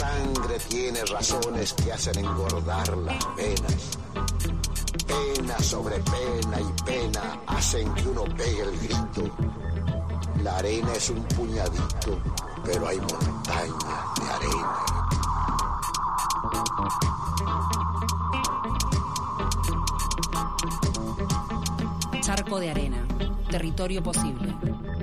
sangre tiene razones que hacen engordar las venas. Pena sobre pena y pena hacen que uno pegue el grito. La arena es un puñadito, pero hay montañas de arena. Charco de arena, territorio posible.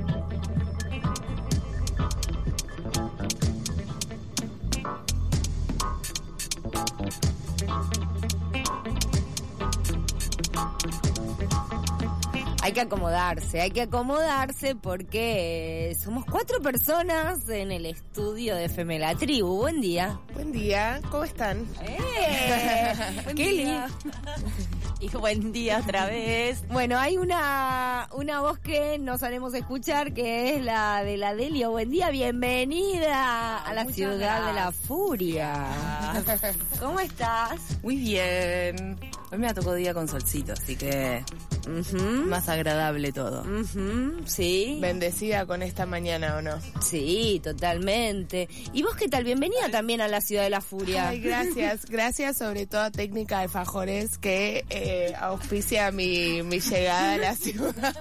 Hay que acomodarse porque somos 4 personas en el estudio de FM La Tribu. Buen día. Buen día, ¿cómo están? Buen día. Y buen día otra vez. Bueno, hay una voz que nos haremos escuchar, que es la de la Delio. Buen día, bienvenida a la ciudad de la furia. ¿Cómo estás? Muy bien. Hoy me tocó día con solcito, así que más agradable todo. Sí. Bendecida con esta mañana, ¿o no? Sí, totalmente. ¿Y vos qué tal? Bienvenida también a la ciudad de la furia. Ay, gracias. Gracias sobre todo a Técnica de Alfajores que auspicia mi llegada a la ciudad.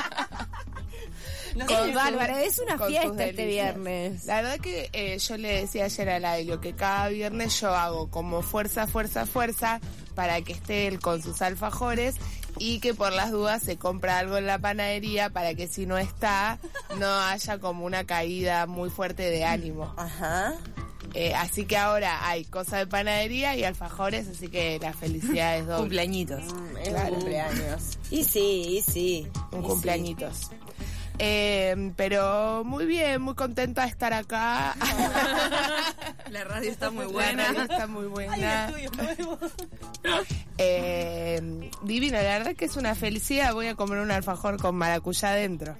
Bárbara, es una fiesta este viernes. La verdad que yo le decía ayer a Lailio que cada viernes yo hago como fuerza para que esté él con sus alfajores y que por las dudas se compra algo en la panadería para que si no está, no haya como una caída muy fuerte de ánimo. Ajá. Así que ahora hay cosa de panadería y alfajores, así que la felicidad es doble. Cumpleañitos. Claro. Cumpleaños. Y sí. Un cumpleañitos. Pero muy bien, muy contenta de estar acá. La radio está muy buena. Hay estudios nuevos. Divino, la verdad que es una felicidad. Voy a comer un alfajor con maracuyá adentro.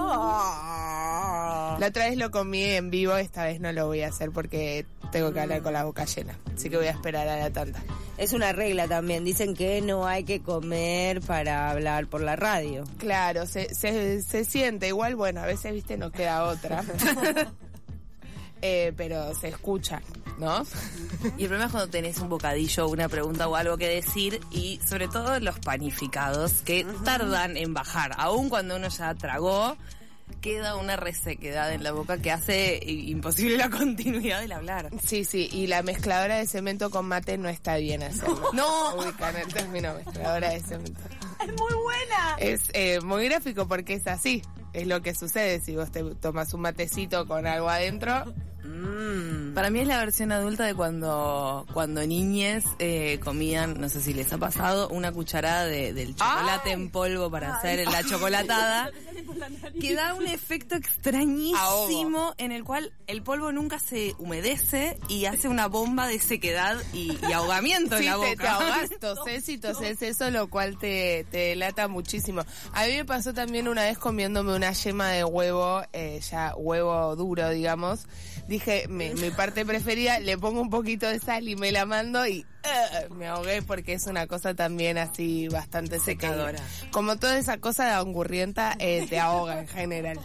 La otra vez lo comí en vivo, esta vez no lo voy a hacer porque tengo que hablar con la boca llena. Así que voy a esperar a la tanda. Es una regla también, dicen que no hay que comer para hablar por la radio. Claro, se siente igual, bueno, a veces, viste, no queda otra. Pero se escucha, ¿no? Y el problema es cuando tenés un bocadillo, una pregunta o algo que decir, y sobre todo los panificados que tardan en bajar, aun cuando uno ya tragó. Queda una resequedad en la boca que hace imposible la continuidad del hablar. Sí, y la mezcladora de cemento con mate no está bien hacerlo. No. Ubican el término mezcladora de cemento. Es muy buena. Es muy gráfico porque es así. Es lo que sucede si vos te tomas un matecito con algo adentro. Para mí es la versión adulta de cuando niñes comían, no sé si les ha pasado, una cucharada del chocolate en polvo para hacer la chocolatada, que da un efecto extrañísimo en el cual el polvo nunca se humedece y hace una bomba de sequedad y ahogamiento en la boca. Te ahogas, toses eso, lo cual te delata muchísimo. A mí me pasó también una vez comiéndome una yema de huevo, ya huevo duro, digamos. Dije, mi parte preferida, le pongo un poquito de sal y me la mando y me ahogué porque es una cosa también así bastante secadora. Como toda esa cosa de angurrienta te ahoga en general.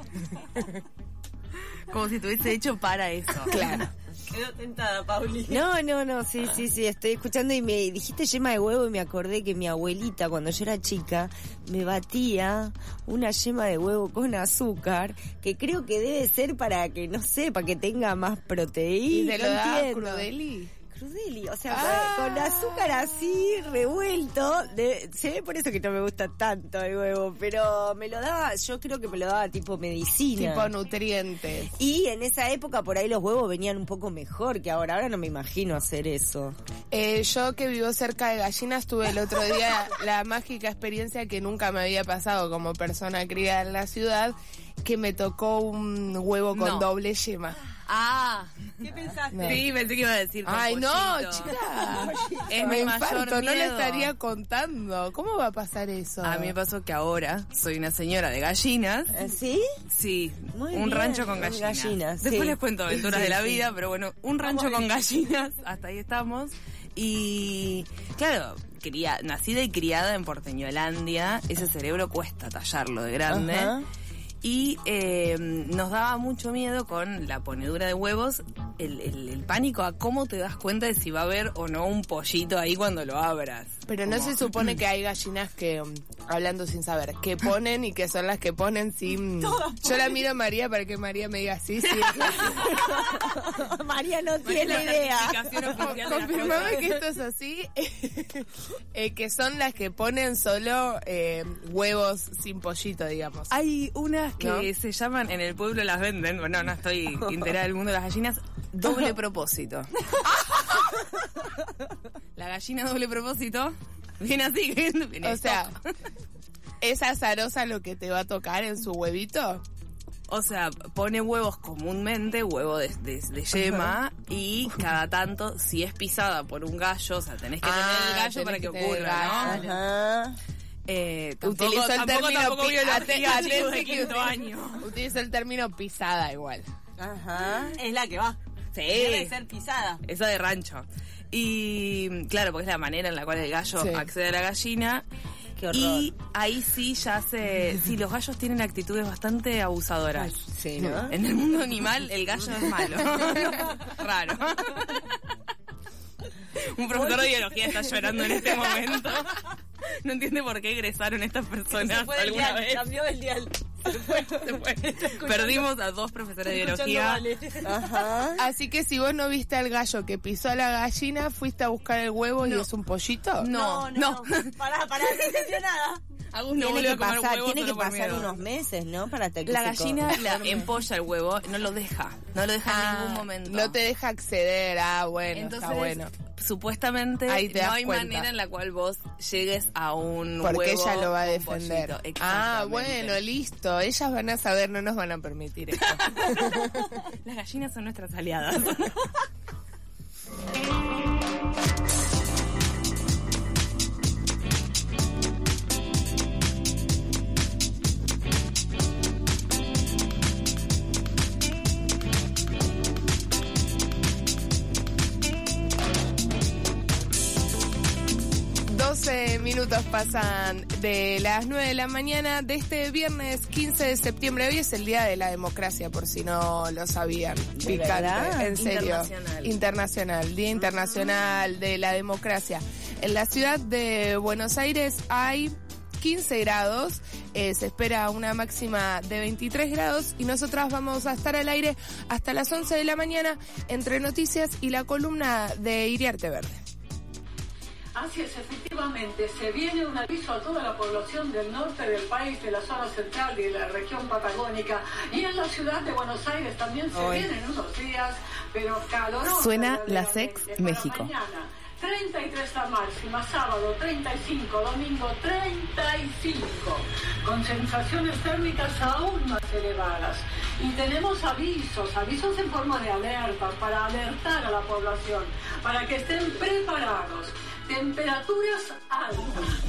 Como si estuviese hecho para eso. Claro. Quedó tentada, Pauli. No, sí, estoy escuchando y me dijiste yema de huevo y me acordé que mi abuelita, cuando yo era chica, me batía una yema de huevo con azúcar, que creo que debe ser para que, no sé, para que tenga más proteína. ¿Y te lo da Crudeli? Crudeli, o sea, con azúcar así revuelto, se ve por eso que no me gusta tanto el huevo, pero me lo daba, yo creo que me lo daba tipo medicina. Tipo nutrientes. Y en esa época por ahí los huevos venían un poco mejor que ahora no me imagino hacer eso. Yo que vivo cerca de gallinas tuve el otro día la mágica experiencia que nunca me había pasado como persona criada en la ciudad, que me tocó un huevo con doble yema. ¿Qué pensaste? No. Sí, pensé que iba a decir con Ay, pollito. no, chica. Es me mi mayor infarto, no le miedo. estaría contando. ¿Cómo va a pasar eso? A mí me pasó que ahora soy una señora de gallinas. ¿Sí? Sí, Muy un bien, rancho con gallinas. Después sí. les cuento aventuras de la vida, pero bueno, un rancho con gallinas, hasta ahí estamos. Y claro, nacida y criada en Porteñolandia, ese cerebro cuesta tallarlo de grande. Ajá. Y nos daba mucho miedo con la ponedura de huevos el pánico a cómo te das cuenta de si va a haber o no un pollito ahí cuando lo abras. Pero no se supone que hay gallinas que, hablando sin saber, que ponen y que son las que ponen sin... Yo la miro a María para que María me diga sí. María no tiene idea. Confirmame que esto es así. Que son las que ponen solo huevos sin pollito, digamos. Hay unas que se llaman, en el pueblo las venden, bueno, no estoy enterada del mundo de las gallinas, doble propósito. La gallina doble propósito viene así. Viene o sea, ¿es azarosa lo que te va a tocar en su huevito? O sea, pone huevos comúnmente, huevo de yema, y cada tanto, si es pisada por un gallo, o sea, tenés que tener el gallo para que ocurra, ¿no? Ajá. Utilizó el término Utiliza el término pisada igual. Ajá. Es la que va. Sí. Debe ser pisada. Esa de rancho. Y claro, porque es la manera en la cual el gallo accede a la gallina. Qué horror. Y ahí sí ya sí, los gallos tienen actitudes bastante abusadoras. Sí, ¿no? En el mundo animal el gallo es malo. Raro. Un profesor de biología está llorando en este momento. No entiende por qué egresaron estas personas alguna vez. Cambió el dial. Se fue. Perdimos a 2 profesores de biología. Ajá. Así que si vos no viste al gallo que pisó a la gallina, fuiste a buscar el huevo y es un pollito. No. Pará, no entendió nada. Tiene que pasar unos meses, ¿no? Para que la gallina la empolla el huevo, no lo deja en ningún momento. No te deja acceder. Bueno, entonces, está bueno. Supuestamente no hay manera en la cual vos llegues a un porque huevo. Porque ella lo va a con defender. Bueno, listo. Ellas van a saber, no nos van a permitir esto. Las gallinas son nuestras aliadas. 12 minutos pasan de las 9 de la mañana de este viernes 15 de septiembre. Hoy es el Día de la Democracia, por si no lo sabían. Picante, en serio. Internacional. Día Internacional de la Democracia. En la ciudad de Buenos Aires hay 15 grados, se espera una máxima de 23 grados y nosotras vamos a estar al aire hasta las 11 de la mañana entre noticias y la columna de Iriarte Verde. Así es, efectivamente, se viene un aviso a toda la población del norte del país, de la zona central y de la región patagónica, y en la ciudad de Buenos Aires también se vienen unos días, pero calorosos. Suena la Sex México. Mañana, 33 la máxima, sábado 35, domingo 35, con sensaciones térmicas aún más elevadas. Y tenemos avisos en forma de alertas para alertar a la población, para que estén preparados. Temperaturas altas.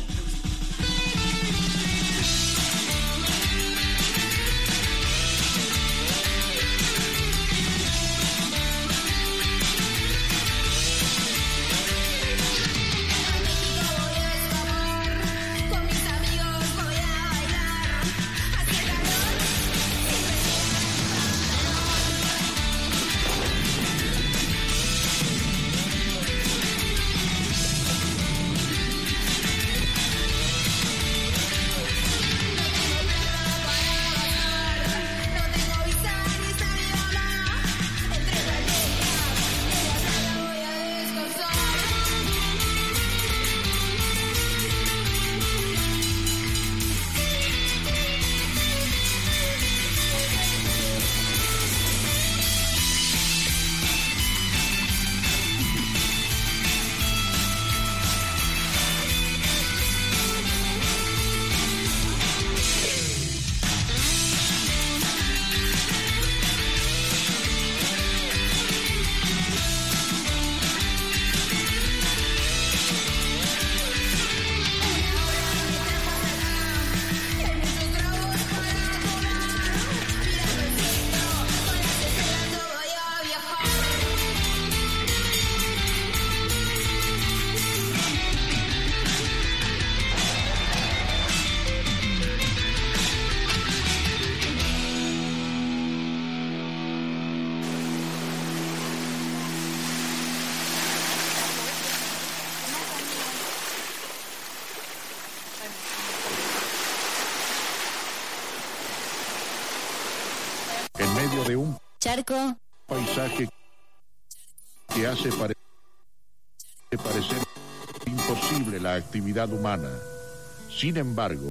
medio de un Charco. paisaje que hace parecer imposible la actividad humana. Sin embargo,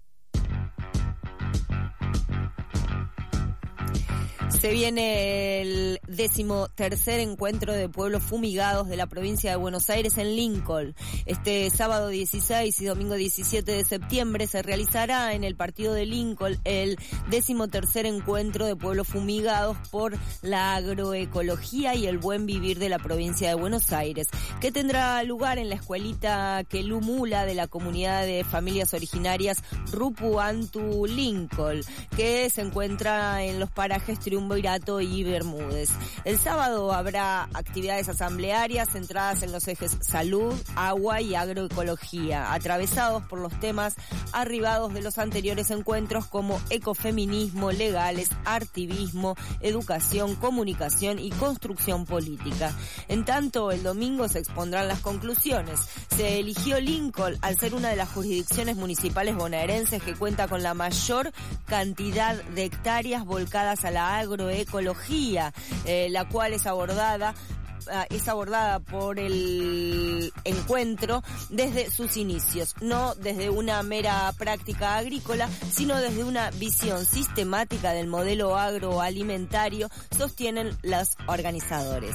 se viene el 13º encuentro de pueblos fumigados de la provincia de Buenos Aires en Lincoln. Este sábado 16 y domingo 17 de septiembre se realizará en el partido de Lincoln el 13º encuentro de pueblos fumigados por la agroecología y el buen vivir de la provincia de Buenos Aires, que tendrá lugar en la escuelita Quelumula de la comunidad de familias originarias Rupuantu Lincoln, que se encuentra en los parajes Triunvirato y Bermúdez. El sábado habrá actividades asamblearias centradas en los ejes salud, agua y agroecología, atravesados por los temas arribados de los anteriores encuentros como ecofeminismo, legales, artivismo, educación, comunicación y construcción política. En tanto, el domingo se expondrán las conclusiones. Se eligió Lincoln al ser una de las jurisdicciones municipales bonaerenses que cuenta con la mayor cantidad de hectáreas volcadas a la agroecología, la cual es abordada por el encuentro desde sus inicios, no desde una mera práctica agrícola, sino desde una visión sistemática del modelo agroalimentario, sostienen los organizadores.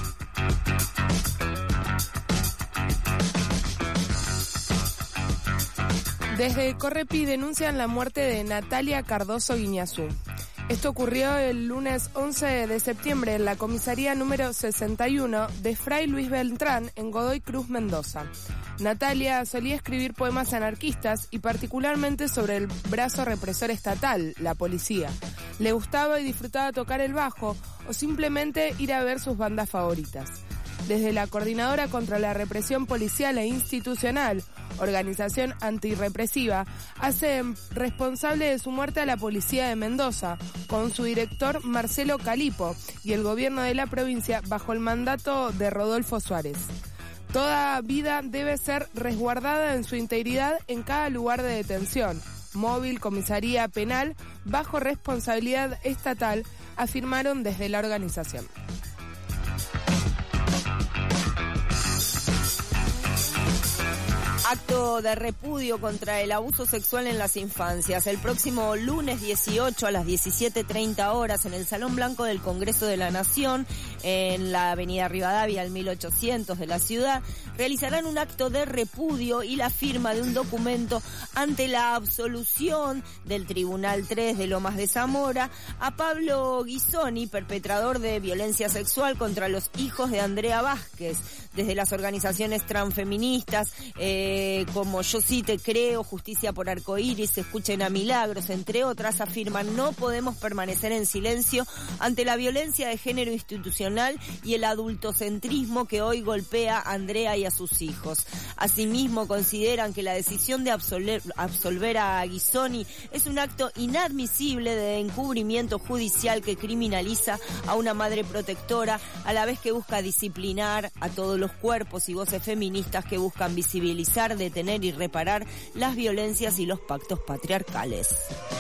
Desde Correpi denuncian la muerte de Natalia Cardoso Guiñazú. Esto ocurrió el lunes 11 de septiembre en la comisaría número 61 de Fray Luis Beltrán en Godoy Cruz, Mendoza. Natalia solía escribir poemas anarquistas y particularmente sobre el brazo represor estatal, la policía. Le gustaba y disfrutaba tocar el bajo o simplemente ir a ver sus bandas favoritas. Desde la Coordinadora contra la Represión Policial e Institucional, organización antirrepresiva, hace responsable de su muerte a la policía de Mendoza, con su director Marcelo Calipo y el gobierno de la provincia bajo el mandato de Rodolfo Suárez. Toda vida debe ser resguardada en su integridad en cada lugar de detención, móvil, comisaría, penal, bajo responsabilidad estatal, afirmaron desde la organización. Acto de repudio contra el abuso sexual en las infancias. El próximo lunes 18 a las 17:30 horas en el Salón Blanco del Congreso de la Nación, en la avenida Rivadavia, al 1800 de la ciudad, realizarán un acto de repudio y la firma de un documento ante la absolución del Tribunal 3 de Lomas de Zamora a Pablo Guisoni, perpetrador de violencia sexual contra los hijos de Andrea Vázquez. Desde las organizaciones transfeministas, como Yo Sí Te Creo, Justicia por Arcoíris, Escuchen a Milagros, entre otras, afirman: no podemos permanecer en silencio ante la violencia de género institucional y el adultocentrismo que hoy golpea a Andrea y a sus hijos. Asimismo, consideran que la decisión de absolver a Guisoni es un acto inadmisible de encubrimiento judicial que criminaliza a una madre protectora, a la vez que busca disciplinar a todos los cuerpos y voces feministas que buscan visibilizar, detener y reparar las violencias y los pactos patriarcales.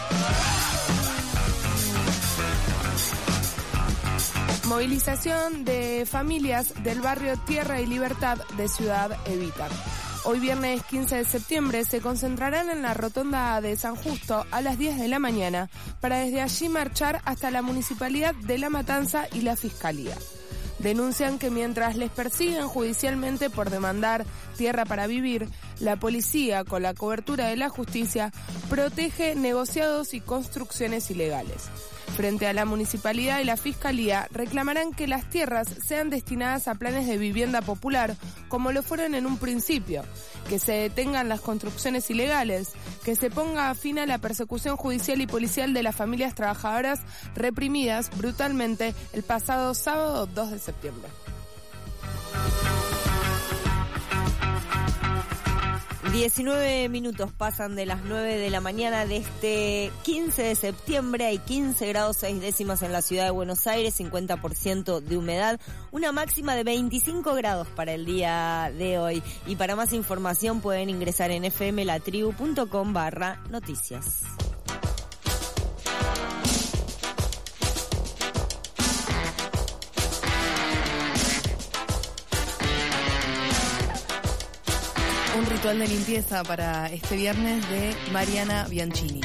Movilización de familias del barrio Tierra y Libertad de Ciudad Evita. Hoy viernes 15 de septiembre se concentrarán en la rotonda de San Justo a las 10 de la mañana para desde allí marchar hasta la Municipalidad de La Matanza y la Fiscalía. Denuncian que mientras les persiguen judicialmente por demandar tierra para vivir, la policía, con la cobertura de la justicia, protege negociados y construcciones ilegales. Frente a la municipalidad y la fiscalía, reclamarán que las tierras sean destinadas a planes de vivienda popular, como lo fueron en un principio, que se detengan las construcciones ilegales, que se ponga fin a la persecución judicial y policial de las familias trabajadoras reprimidas brutalmente el pasado sábado 2 de septiembre. 19 minutos pasan de las 9 de la mañana de este 15 de septiembre. Hay 15 grados 6 décimas en la ciudad de Buenos Aires, 50% de humedad, una máxima de 25 grados para el día de hoy. Y para más información pueden ingresar en fmlatribu.com/noticias. ritual de limpieza para este viernes de Mariana Bianchini.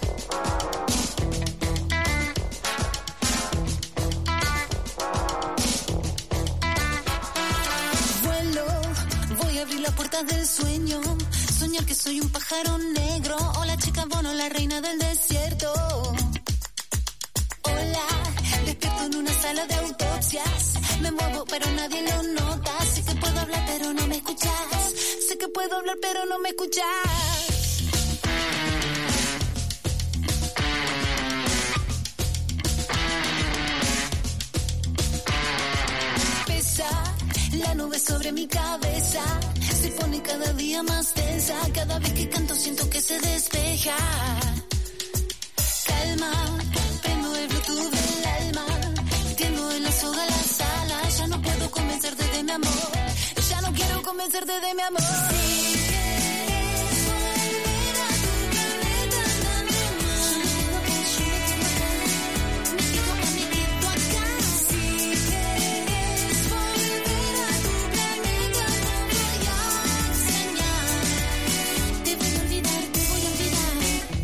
Vuelo, voy a abrir las puertas del sueño, soñar que soy un pájaro negro, o la chica Bono, la reina del desierto. Hola, despierto en una sala de autopsias, me muevo pero nadie lo nota, sé que puedo hablar pero no me escuchas, sé que puedo hablar pero no me escuchas. Pesa la nube sobre mi cabeza, se pone cada día más tensa, cada vez que canto siento que se despeja. Calma, prendo el Bluetooth del alma, tiendo en la soga las alas, ya no puedo convencerte de mi amor, ya no quiero convencerte de mi amor. Si quieres volver a tu planeta, me quedo acá. Si quieres volver a tu planeta, no voy a extrañar, te voy a olvidar, te voy a olvidar.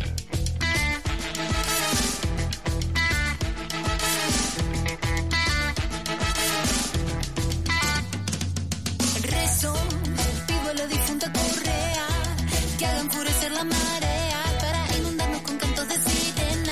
Rezo, pido a la difunta Correa que haga enfurecer la marea para inundarnos con cantos de sirena.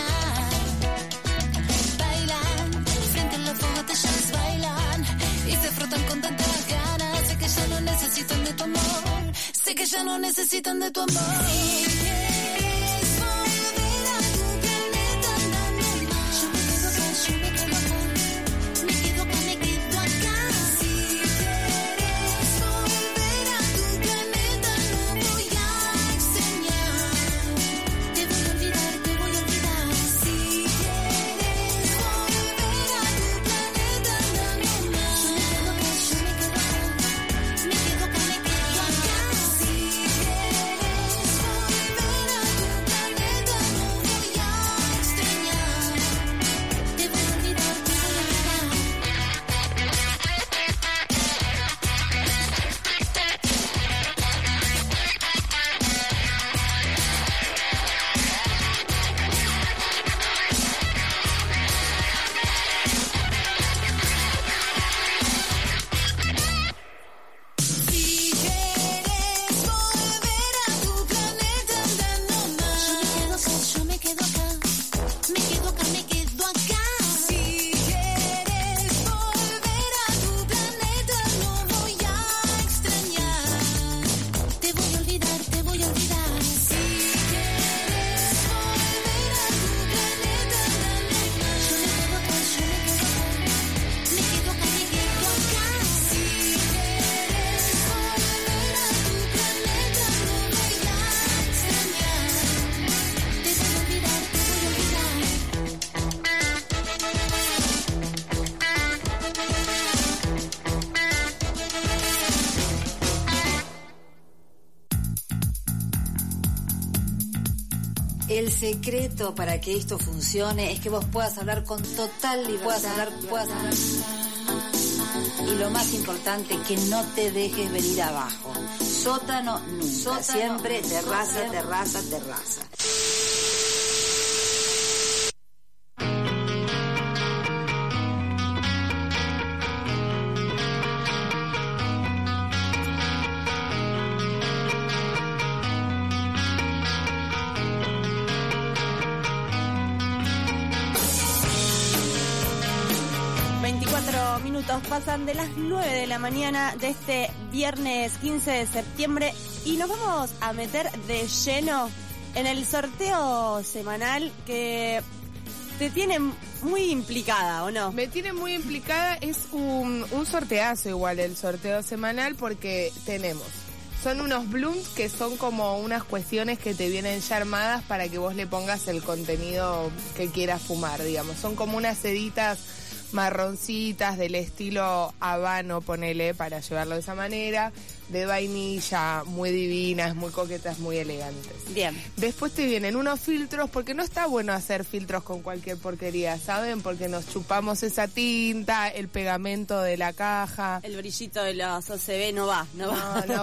Bailan, frente a la fogata ellas bailan y se frotan con tantas ganas. Sé que ya no necesitan de tu amor, sé que ya no necesitan de tu amor. Si quieres volver a tu planeta, andando más, yo me quedo acá, yo me quedo acá, me quedo acá, me quedo acá. Si quieres volver a tu planeta, no voy a extrañar, te voy a olvidar, te voy a olvidar. Si quieres volver a tu planeta, andando más, yo me quedo acá, yo me quedo acá, me quedo acá, me quedo acá. Si quieres volver a tu planeta, no voy a extrañar, te voy a olvidar, te voy a olvidar. Si quieres volver a tu planeta, andando más, yo me quedo acá, me quedo acá, me quedo acá. Si quieres volver a tu planeta, no voy a extrañar, te voy a olvidar, te voy a olvidar. Si quieres volver a tu planeta, andando más, yo me quedo acá, yo me quedo acá, me quedo acá, me quedo acá. Si quieres volver a tu planeta, no voy a extrañar, te voy a olvidar, te voy a olvidar. El secreto para que esto funcione es que vos puedas hablar con total libertad. Puedas hablar. Y lo más importante, que no te dejes venir abajo. Sótano nunca. Siempre terraza, terraza, terraza. Minutos pasan de las 9 de la mañana de este viernes 15 de septiembre y nos vamos a meter de lleno en el sorteo semanal que te tiene muy implicada, ¿o no? Me tiene muy implicada, es un sorteazo igual el sorteo semanal porque son unos blooms que son como unas cuestiones que te vienen ya armadas para que vos le pongas el contenido que quieras fumar, digamos. Son como unas seditas marroncitas del estilo habano, ponele, para llevarlo de esa manera, de vainilla, muy divinas, muy coquetas, muy elegantes. Bien. Después te vienen unos filtros, porque no está bueno hacer filtros con cualquier porquería, ¿saben? Porque nos chupamos esa tinta, el pegamento de la caja. El brillito de los OCB no va.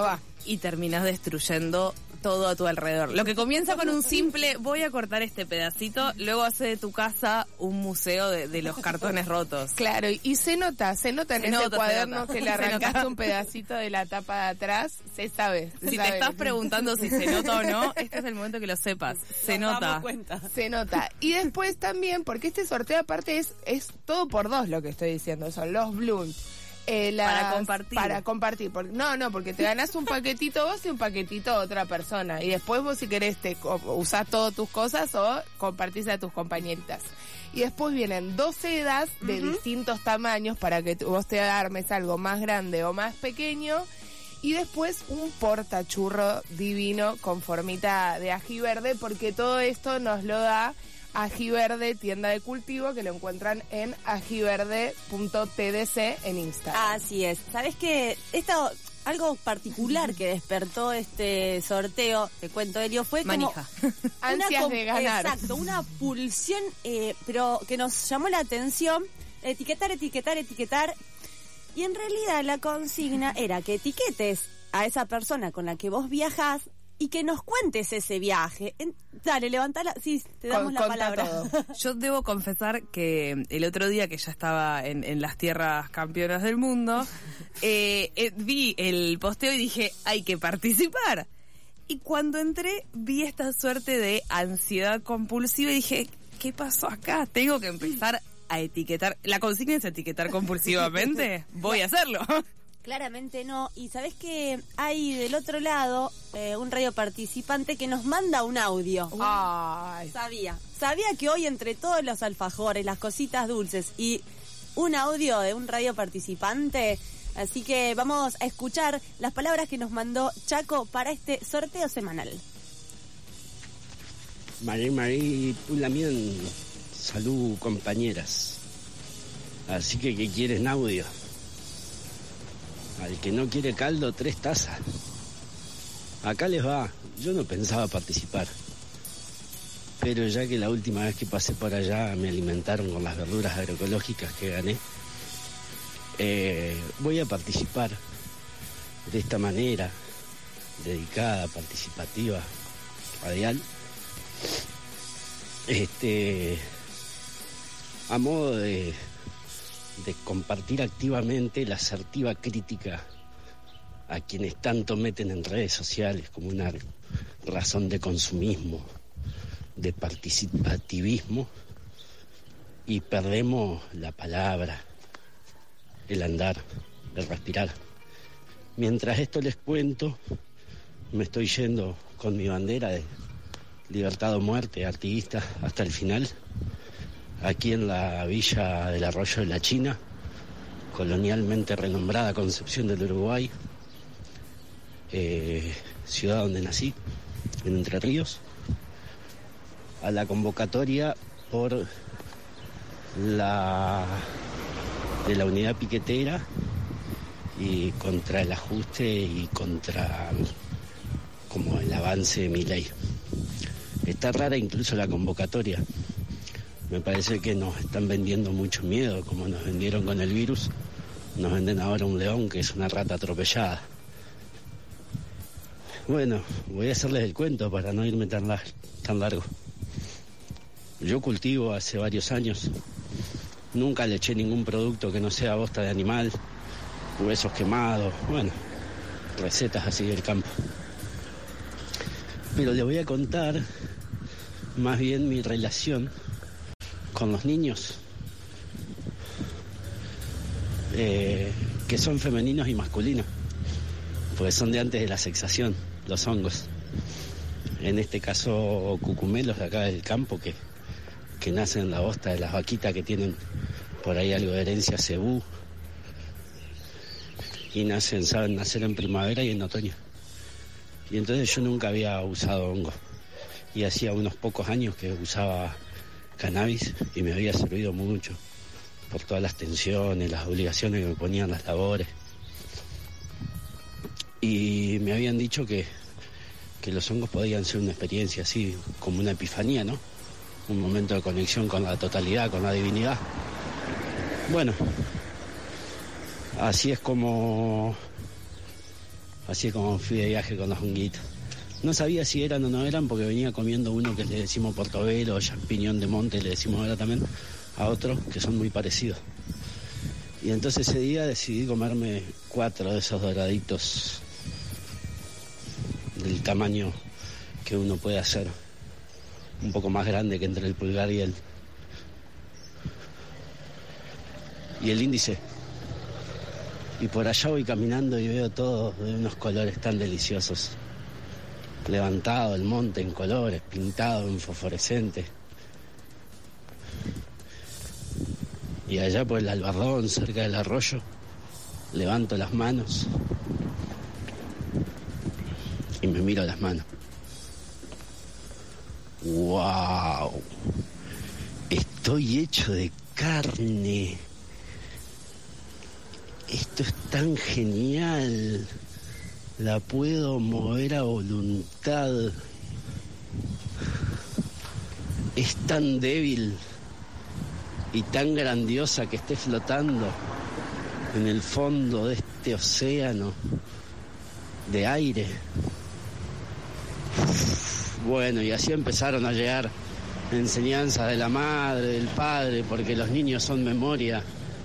y terminás destruyendo todo a tu alrededor. Lo que comienza con un simple, voy a cortar este pedacito, luego hace de tu casa un museo de los cartones rotos. Claro, y se nota en ese cuaderno que le arrancaste un pedacito de la tapa de atrás, se sabe. Si te estás preguntando si se nota o no, este es el momento que lo sepas. Se nota. Se nota. Y después también, porque este sorteo aparte es todo por dos lo que estoy diciendo, son los blooms. Para compartir. Porque te ganás un paquetito vos y un paquetito otra persona. Y después vos, si querés, usás todas tus cosas o compartís a tus compañeritas. Y después vienen 2 sedas de distintos tamaños para que vos te armes algo más grande o más pequeño. Y después un portachurro divino con formita de ají verde, porque todo esto nos lo da Ají Verde, tienda de cultivo, que lo encuentran en ajiverde.tdc en Instagram. Así es. ¿Sabés qué? Algo particular que despertó este sorteo, te cuento, Elio, fue manija. Ansias de ganar. Exacto, una pulsión, pero que nos llamó la atención. Etiquetar. Y en realidad la consigna era que etiquetes a esa persona con la que vos viajás y que nos cuentes ese viaje. Dale, levantala. Sí, te damos la palabra. Todo. Yo debo confesar que el otro día que ya estaba en las tierras campeonas del mundo, vi el posteo y dije, hay que participar. Y cuando entré, vi esta suerte de ansiedad compulsiva y dije, ¿qué pasó acá? Tengo que empezar a etiquetar. ¿La consigna es etiquetar compulsivamente? Voy a hacerlo. Claramente no. Y sabés que hay del otro lado un radio participante que nos manda un audio. Ay. Sabía que hoy entre todos los alfajores, las cositas dulces y un audio de un radio participante, así que vamos a escuchar las palabras que nos mandó Chaco para este sorteo semanal. Marí, Pulamien, salud compañeras. Así que ¿qué quieres en audio? Al que no quiere caldo, 3 tazas. Acá les va. Yo no pensaba participar. Pero ya que la última vez que pasé por allá me alimentaron con las verduras agroecológicas que gané, voy a participar de esta manera, dedicada, participativa, radial. A modo de compartir activamente la asertiva crítica a quienes tanto meten en redes sociales como una razón de consumismo, de participativismo, y perdemos la palabra, el andar, el respirar. Mientras esto les cuento, me estoy yendo con mi bandera de libertad o muerte, artiguista, hasta el final, aquí en la villa del Arroyo de la China, colonialmente renombrada Concepción del Uruguay, ciudad donde nací, en Entre Ríos, a la convocatoria de la unidad piquetera y contra el ajuste y contra como el avance de mi ley. Está rara incluso la convocatoria. Me parece que nos están vendiendo mucho miedo, como nos vendieron con el virus. Nos venden ahora un león que es una rata atropellada. Bueno, voy a hacerles el cuento para no irme tan largo. Yo cultivo hace varios años. Nunca le eché ningún producto que no sea bosta de animal, huesos quemados, bueno, recetas así del campo. Pero les voy a contar más bien mi relación con los niños, que son femeninos y masculinos, porque son de antes de la sexación, los hongos. En este caso, cucumelos de acá del campo que nacen en la bosta de las vaquitas que tienen por ahí algo de herencia cebú, y saben nacer en primavera y en otoño. Y entonces yo nunca había usado hongo, y hacía unos pocos años que usaba cannabis y me había servido mucho por todas las tensiones, las obligaciones que me ponían las labores. Y me habían dicho que los hongos podían ser una experiencia así, como una epifanía, ¿no? Un momento de conexión con la totalidad, con la divinidad. Bueno, así es como Así es como fui de viaje con los honguitos. No sabía si eran o no eran porque venía comiendo uno que le decimos portobelo, champiñón de monte, le decimos ahora también, a otros que son muy parecidos. Y entonces ese día decidí comerme 4 de esos doraditos del tamaño que uno puede hacer, un poco más grande que entre el pulgar y el índice. Y por allá voy caminando y veo todo de unos colores tan deliciosos. Levantado el monte en colores, pintado en fosforescente. Y allá por el Albardón, cerca del arroyo, levanto las manos y me miro las manos. ¡Wow! Estoy hecho de carne. Esto es tan genial. La puedo mover a voluntad. Es tan débil y tan grandiosa que esté flotando en el fondo de este océano de aire. Bueno, y así empezaron a llegar enseñanzas de la madre, del padre, porque los niños son memoria.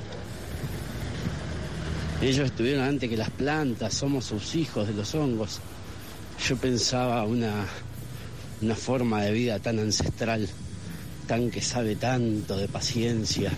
Ellos estuvieron antes que las plantas, somos sus hijos de los hongos. Yo pensaba una forma de vida tan ancestral, tan que sabe tanto de paciencia.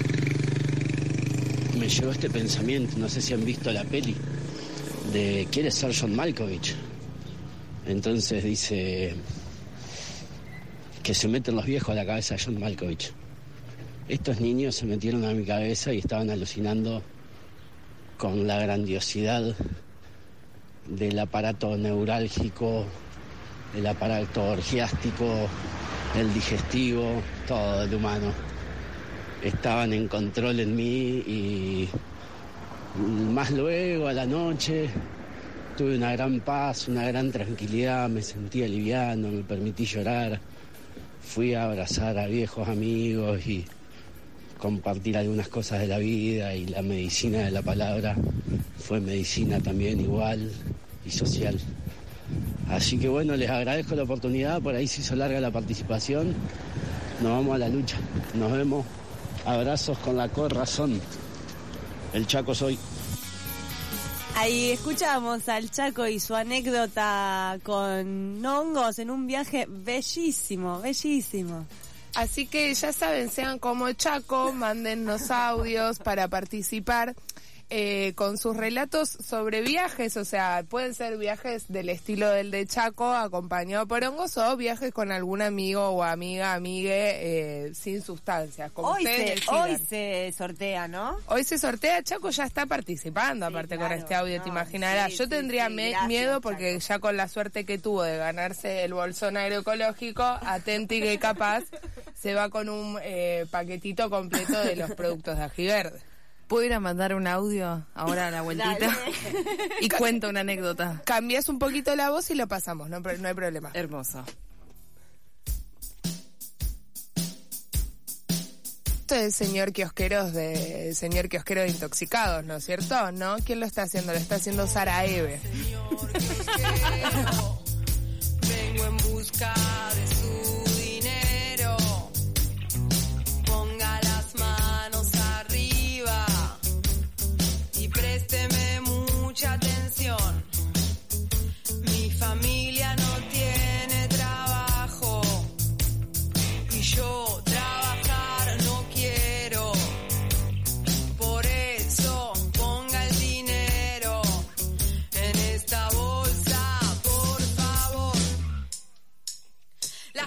Me llegó este pensamiento, no sé si han visto la peli de ¿Quieres ser John Malkovich? Entonces dice que se meten los viejos a la cabeza de John Malkovich. Estos niños se metieron a mi cabeza y estaban alucinando con la grandiosidad del aparato neurálgico, el aparato orgiástico, el digestivo, todo del humano. Estaban en control en mí y más luego a la noche tuve una gran paz, una gran tranquilidad, me sentí liviano, me permití llorar, fui a abrazar a viejos amigos y compartir algunas cosas de la vida, y la medicina de la palabra fue medicina también igual y social. Así que bueno, les agradezco la oportunidad, por ahí se hizo larga la participación, nos vamos a la lucha, nos vemos, abrazos con la corazón, el Chaco soy. Ahí escuchamos al Chaco y su anécdota con hongos en un viaje bellísimo, bellísimo. Así que ya saben, sean como Chaco, mándennos audios para participar con sus relatos sobre viajes, o sea, pueden ser viajes del estilo del de Chaco acompañado por hongos o viajes con algún amigo o amigue sin sustancias. Como hoy se sortea, ¿no? Hoy se sortea, Chaco ya está participando, sí, aparte claro, con este audio, no, te imaginarás. Sí, yo tendría miedo porque Chaco, ya con la suerte que tuvo de ganarse el bolsón agroecológico, atenti que capaz se va con un paquetito completo de los productos de Ají Verde. ¿Puedo ir a mandar un audio ahora a la vueltita? Y cuento una anécdota. Cambias un poquito la voz y lo pasamos, no hay problema. Hermoso. Esto es señor kiosquero de intoxicados, ¿no es cierto? ¿No? ¿Quién lo está haciendo? Lo está haciendo Sara Eve. Vengo en busca de su dinero. Ponga las manos arriba y présteme mucha atención. Mi familia no tiene trabajo y yo trabajar no quiero. Por eso ponga el dinero en esta bolsa, por favor.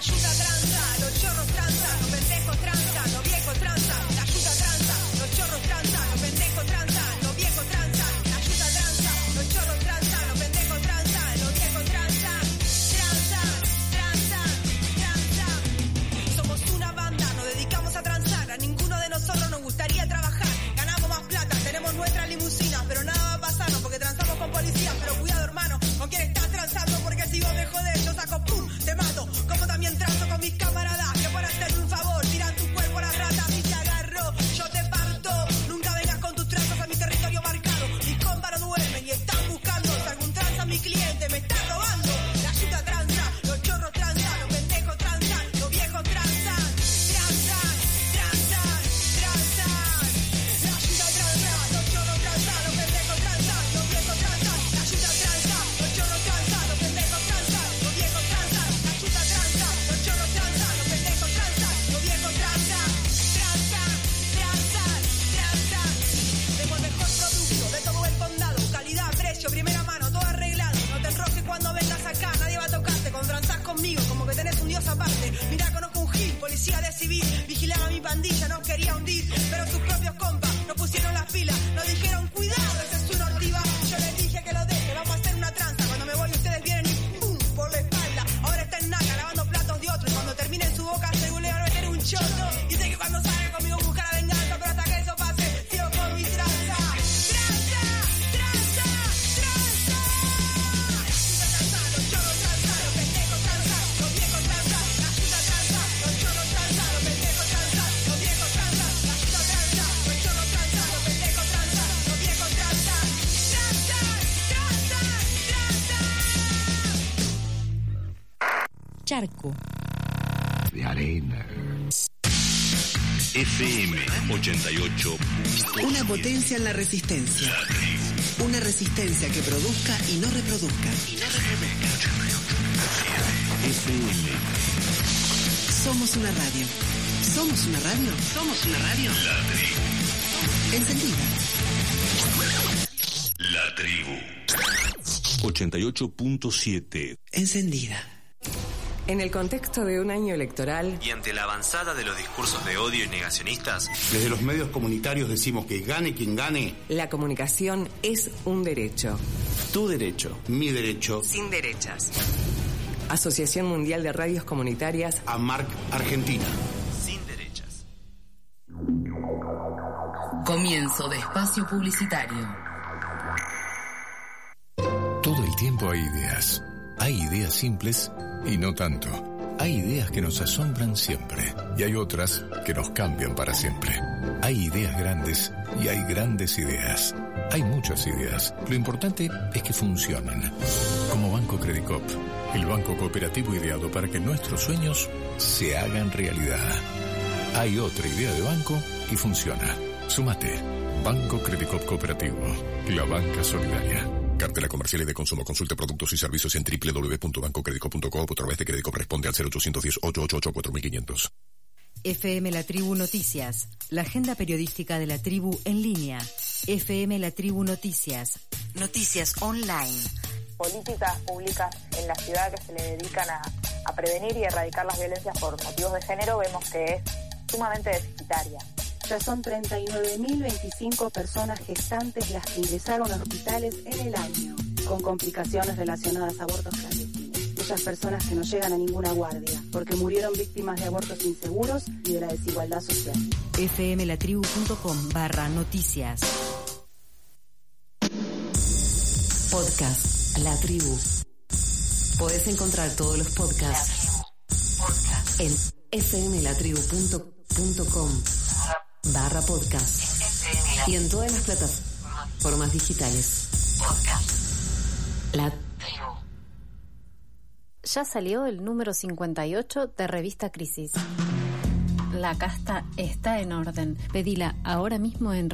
charco de arena. FM 88. Una potencia en la resistencia. Una resistencia que produzca y no reproduzca. FM. Somos una radio. ¿Somos una radio? ¿Somos una radio? La tribu. Encendida. La tribu. 88.7. Encendida. En el contexto de un año electoral y ante la avanzada de los discursos de odio y negacionistas, desde los medios comunitarios decimos que gane quien gane, la comunicación es un derecho. Tu derecho, mi derecho, sin derechas. Asociación Mundial de Radios Comunitarias, AMARC Argentina. Sin derechas. Comienzo de espacio publicitario. Todo el tiempo hay ideas. Hay ideas simples y no tanto. Hay ideas que nos asombran siempre y hay otras que nos cambian para siempre. Hay ideas grandes y hay grandes ideas. Hay muchas ideas. Lo importante es que funcionen. Como Banco Credicop, el banco cooperativo ideado para que nuestros sueños se hagan realidad. Hay otra idea de banco y funciona. Súmate. Banco Credicop Cooperativo. La banca solidaria. Cartela comercial y de consumo. Consulte productos y servicios en www.bancocredico.com o a través de Credicop. Responde al 0810-888-4500. FM La Tribu Noticias. La agenda periodística de La Tribu en línea. FM La Tribu Noticias. Noticias online. Políticas públicas en la ciudad que se le dedican a prevenir y erradicar las violencias por motivos de género, vemos que es sumamente deficitaria. Ya son 39.025 personas gestantes las que ingresaron a hospitales en el año, con complicaciones relacionadas a abortos clandestinos. Muchas personas que no llegan a ninguna guardia, porque murieron víctimas de abortos inseguros y de la desigualdad social. fmlatribu.com/noticias. Podcast La Tribu. Podés encontrar todos los podcasts en fmlatribu.com/podcast y en todas las plataformas digitales. La Tribu. Ya salió el número 58 de Revista Crisis. La casta está en orden. Pedila ahora mismo en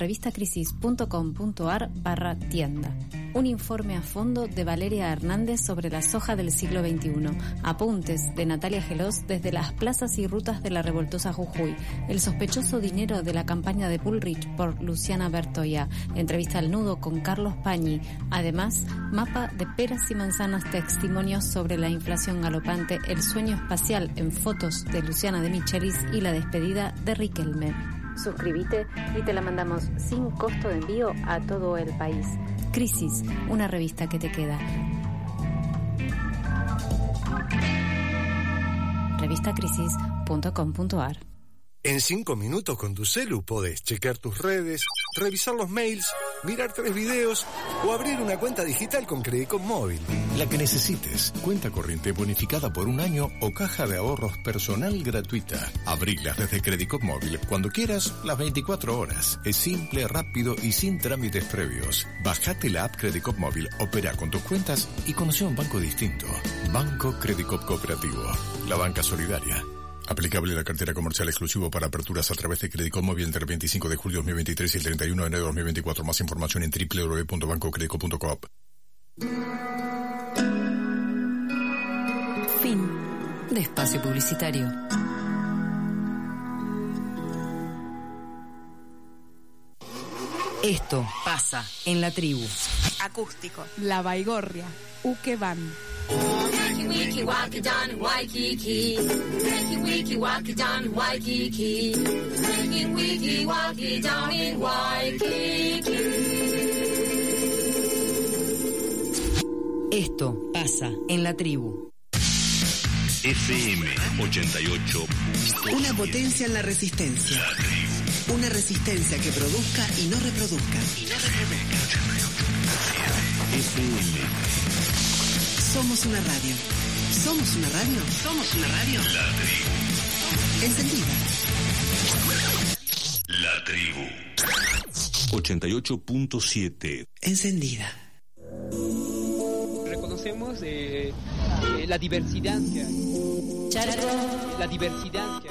revistacrisis.com.ar/tienda. Un informe a fondo de Valeria Hernández sobre la soja del siglo XXI. Apuntes de Natalia Gelós desde las plazas y rutas de la revoltosa Jujuy. El sospechoso dinero de la campaña de Bullrich por Luciana Bertoia. Entrevista al nudo con Carlos Pañi. Además, mapa de peras y manzanas, testimonios sobre la inflación galopante, el sueño espacial en fotos de Luciana de Michelis y la despedida de Riquelme. Suscríbete y te la mandamos sin costo de envío a todo el país. Crisis, una revista que te queda. revistacrisis.com.ar. En 5 minutos con tu celu podés chequear tus redes, revisar los mails, mirar 3 videos o abrir una cuenta digital con Credicop Móvil. La que necesites. Cuenta corriente bonificada por 1 año o caja de ahorros personal gratuita. Abrilas desde Credicop Móvil cuando quieras, las 24 horas. Es simple, rápido y sin trámites previos. Bajate la app Credicop Móvil, opera con tus cuentas y conoce un banco distinto. Banco Credicop Cooperativo. La banca solidaria. Aplicable la cartera comercial exclusivo para aperturas a través de Credicop Móvil entre el 25 de julio de 2023 y el 31 de enero de 2024. Más información en www.bancocredico.com. Fin de espacio publicitario. Esto pasa en La Tribu. Acústico. La Baigorria. Ukeban. Wiki waki don Waikiki. Wiki waki don Waikiki. Wiki waki don in Waikiki. Esto pasa en La Tribu. FM 88. Una potencia en la resistencia. Una resistencia que produzca y no reproduzca. FM. Somos una radio. ¿Somos una radio? ¿Somos una radio? La Tribu. Encendida. La Tribu. 88.7. Encendida. Reconocemos la diversidad que hay. Charco. La diversidad.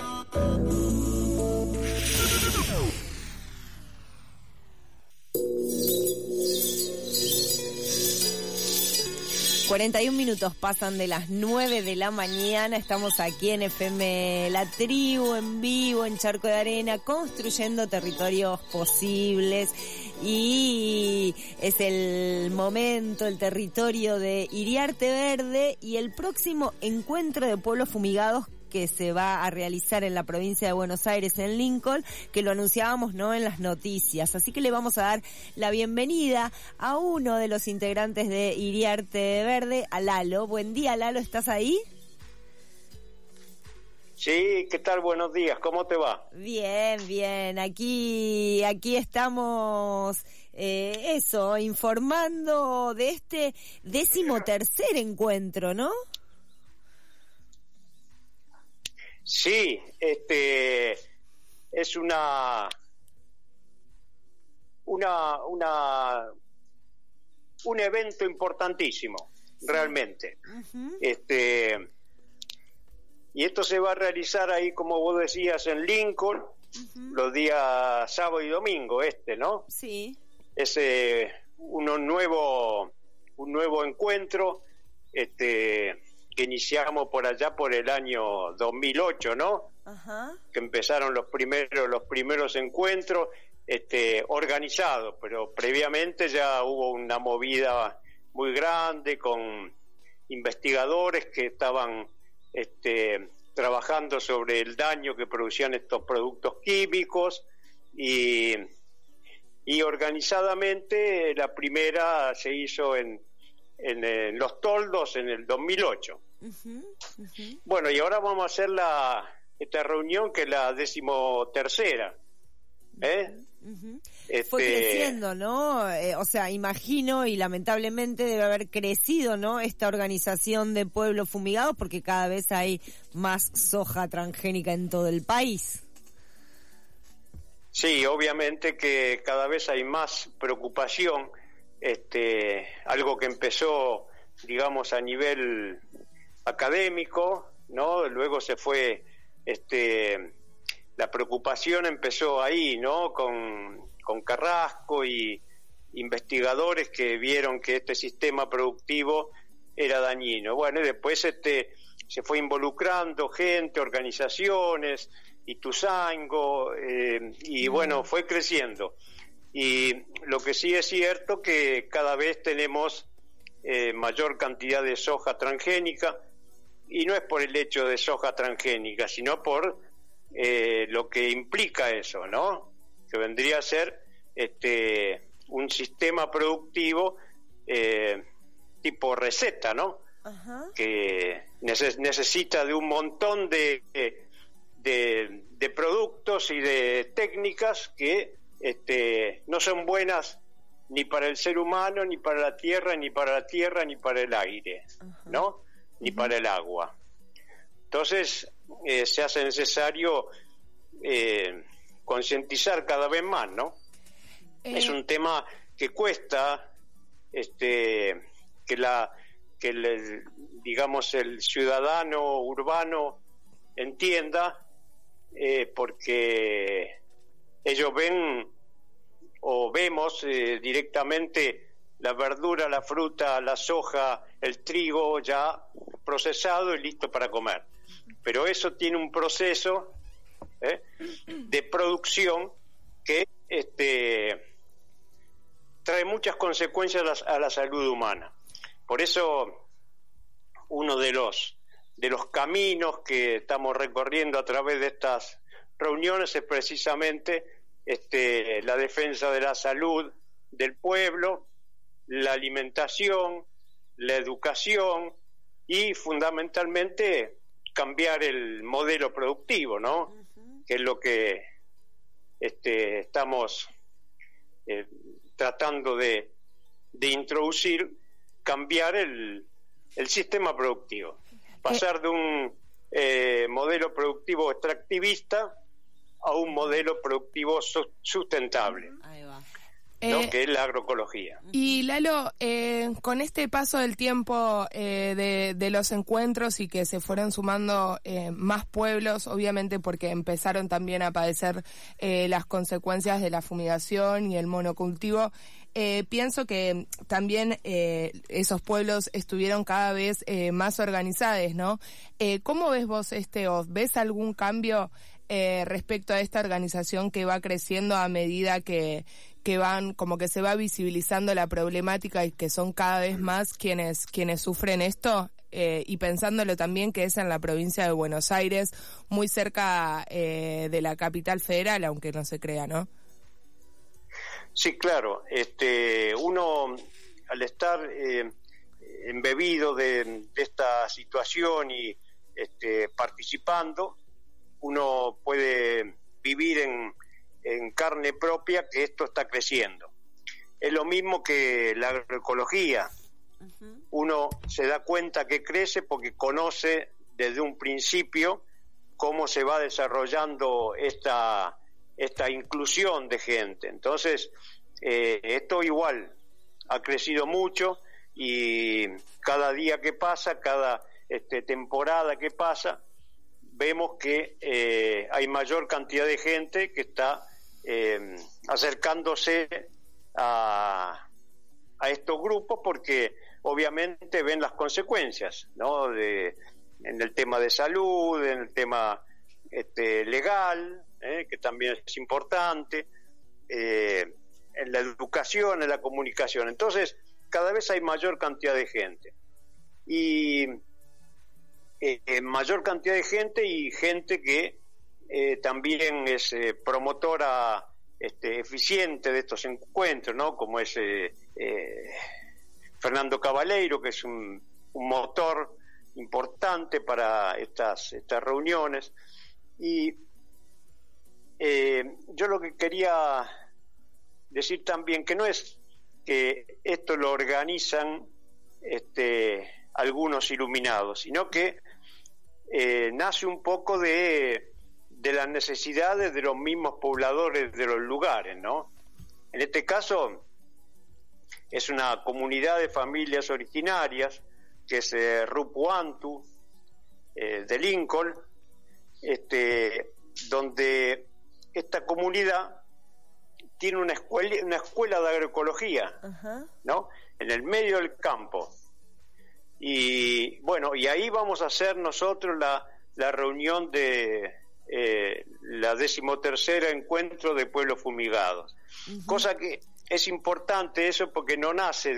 41 minutos pasan de las 9 de la mañana, estamos aquí en FM La Tribu, en vivo, en Charco de Arena, construyendo territorios posibles, y es el momento, el territorio de Iriarte Verde y el próximo encuentro de pueblos fumigados que se va a realizar en la provincia de Buenos Aires, en Lincoln, que lo anunciábamos, ¿no?, en las noticias. Así que le vamos a dar la bienvenida a uno de los integrantes de Iriarte Verde, a Lalo. Buen día, Lalo, ¿estás ahí? Sí, ¿qué tal? Buenos días, ¿cómo te va? Bien, bien, aquí estamos, informando de este 13º encuentro, ¿no? Sí, es un evento importantísimo, realmente. Y esto se va a realizar ahí, como vos decías, en Lincoln, los días sábado y domingo, ¿no? Sí. Es un nuevo encuentro, que iniciamos por allá por el año 2008, ¿no? Ajá. Que empezaron los primeros encuentros organizados, pero previamente ya hubo una movida muy grande con investigadores que estaban trabajando sobre el daño que producían estos productos químicos, y organizadamente la primera se hizo en Los Toldos en el 2008. Bueno, y ahora vamos a hacer esta reunión, que es la 13ª. Fue creciendo, ¿no? O sea, imagino, y lamentablemente debe haber crecido, ¿no?, esta organización de pueblos fumigados, porque cada vez hay más soja transgénica en todo el país. Sí, obviamente que cada vez hay más preocupación, algo que empezó, digamos, a nivel académico, ¿no? Luego se fue, la preocupación empezó ahí, ¿no?, con Carrasco y investigadores que vieron que este sistema productivo era dañino. Bueno, y después se fue involucrando gente, organizaciones, Ituzaingó, y bueno, fue creciendo. Y lo que sí es cierto que cada vez tenemos mayor cantidad de soja transgénica, y no es por el hecho de soja transgénica, sino por lo que implica eso, ¿no? Que vendría a ser un sistema productivo tipo receta, ¿no? Ajá. Que necesita de un montón de productos y de técnicas que no son buenas ni para el ser humano, ni para la tierra, ni para el aire, ¿no? Ni para el agua. Entonces se hace necesario concientizar cada vez más, ¿no? Es un tema que cuesta digamos, el ciudadano urbano entienda, porque ellos ven o vemos directamente la verdura, la fruta, la soja, el trigo ya procesado y listo para comer. Pero eso tiene un proceso de producción que trae muchas consecuencias a la salud humana. Por eso uno de los caminos que estamos recorriendo a través de estas reuniones es precisamente la defensa de la salud del pueblo, la alimentación, la educación y fundamentalmente cambiar el modelo productivo, ¿no? Que es lo que estamos tratando de introducir, cambiar el sistema productivo, pasar de un modelo productivo extractivista a un modelo productivo sustentable. Ahí va. ¿no? Que es la agroecología. Y Lalo, con este paso del tiempo de los encuentros y que se fueron sumando más pueblos, obviamente porque empezaron también a padecer las consecuencias de la fumigación y el monocultivo, pienso que también esos pueblos estuvieron cada vez más organizados, ¿no? ¿Cómo ves vos ves algún cambio respecto a esta organización que va creciendo a medida que van, como que se va visibilizando la problemática y que son cada vez más quienes sufren esto? Y pensándolo también que es en la provincia de Buenos Aires, muy cerca de la capital federal, aunque no se crea, ¿no? Sí, claro. Uno, al estar embebido de esta situación y participando, uno puede vivir en carne propia que esto está creciendo. Es lo mismo que la agroecología. Uno se da cuenta que crece porque conoce desde un principio cómo se va desarrollando esta inclusión de gente. Entonces, esto igual ha crecido mucho y cada día que pasa, cada temporada que pasa, vemos que hay mayor cantidad de gente que está acercándose a estos grupos porque obviamente ven las consecuencias, ¿no? En el tema de salud, en el tema legal, que también es importante, en la educación, en la comunicación. Entonces, cada vez hay mayor cantidad de gente. Y mayor cantidad de gente y gente que también es promotora eficiente de estos encuentros, ¿no? Como es Fernando Cabaleiro, que es un motor importante para estas reuniones. Y yo lo que quería decir también, que no es que esto lo organizan algunos iluminados, sino que nace un poco de las necesidades de los mismos pobladores de los lugares, ¿no? En este caso es una comunidad de familias originarias que es Rupuantu de Lincoln, donde esta comunidad tiene una escuela de agroecología, ¿no? En el medio del campo. Y bueno, y ahí vamos a hacer nosotros la reunión de la 13ª encuentro de pueblos fumigados. Cosa que es importante eso porque no nace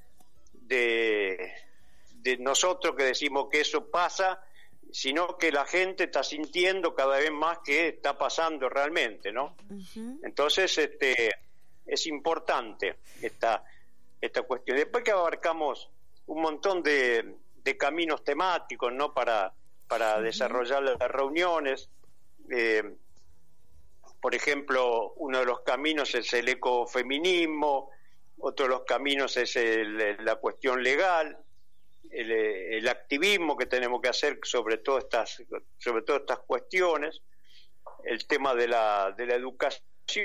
de nosotros que decimos que eso pasa, sino que la gente está sintiendo cada vez más que está pasando realmente, ¿no? Entonces, es importante esta cuestión. Después que abarcamos un montón de caminos temáticos, ¿no? Para desarrollar las reuniones. Por ejemplo, uno de los caminos es el ecofeminismo, otro de los caminos es la cuestión legal, el activismo que tenemos que hacer sobre todas estas cuestiones, el tema de la educación,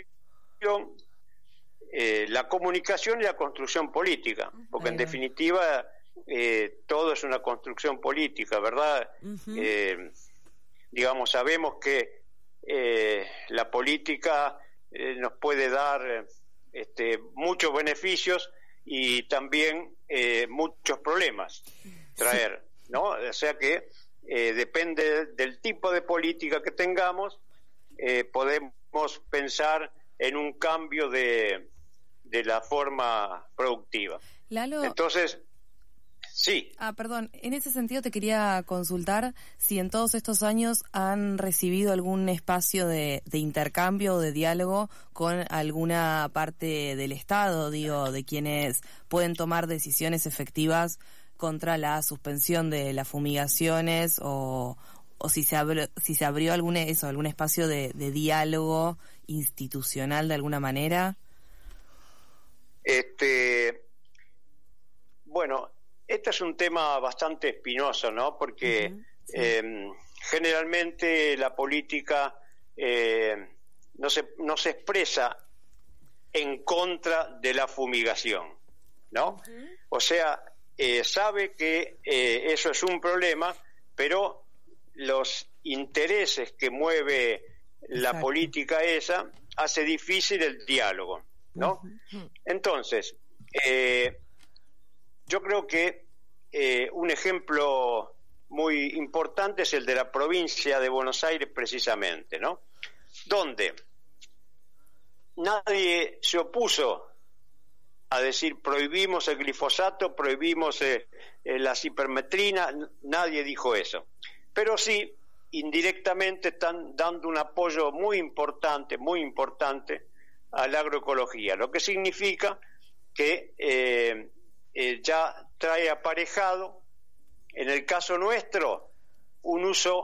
la comunicación y la construcción política, porque en definitiva todo es una construcción política, ¿verdad? Digamos, sabemos que la política nos puede dar muchos beneficios y también muchos problemas traer, ¿no? O sea que depende del tipo de política que tengamos, podemos pensar en un cambio de la forma productiva. Lalo, entonces, sí. Perdón, en ese sentido te quería consultar si en todos estos años han recibido algún espacio de intercambio o de diálogo con alguna parte del Estado, digo, de quienes pueden tomar decisiones efectivas contra la suspensión de las fumigaciones o si se abrió algún espacio de diálogo institucional de alguna manera. Bueno, este es un tema bastante espinoso, ¿no? Porque generalmente la política no se expresa en contra de la fumigación, ¿no? O sea, sabe que eso es un problema, pero los intereses que mueve la política esa hace difícil el diálogo, ¿no? Entonces, yo creo que un ejemplo muy importante es el de la provincia de Buenos Aires, precisamente, ¿no? Donde nadie se opuso a decir prohibimos el glifosato, prohibimos la cipermetrina, nadie dijo eso. Pero sí, indirectamente están dando un apoyo muy importante a la agroecología, lo que significa que ya trae aparejado, en el caso nuestro, un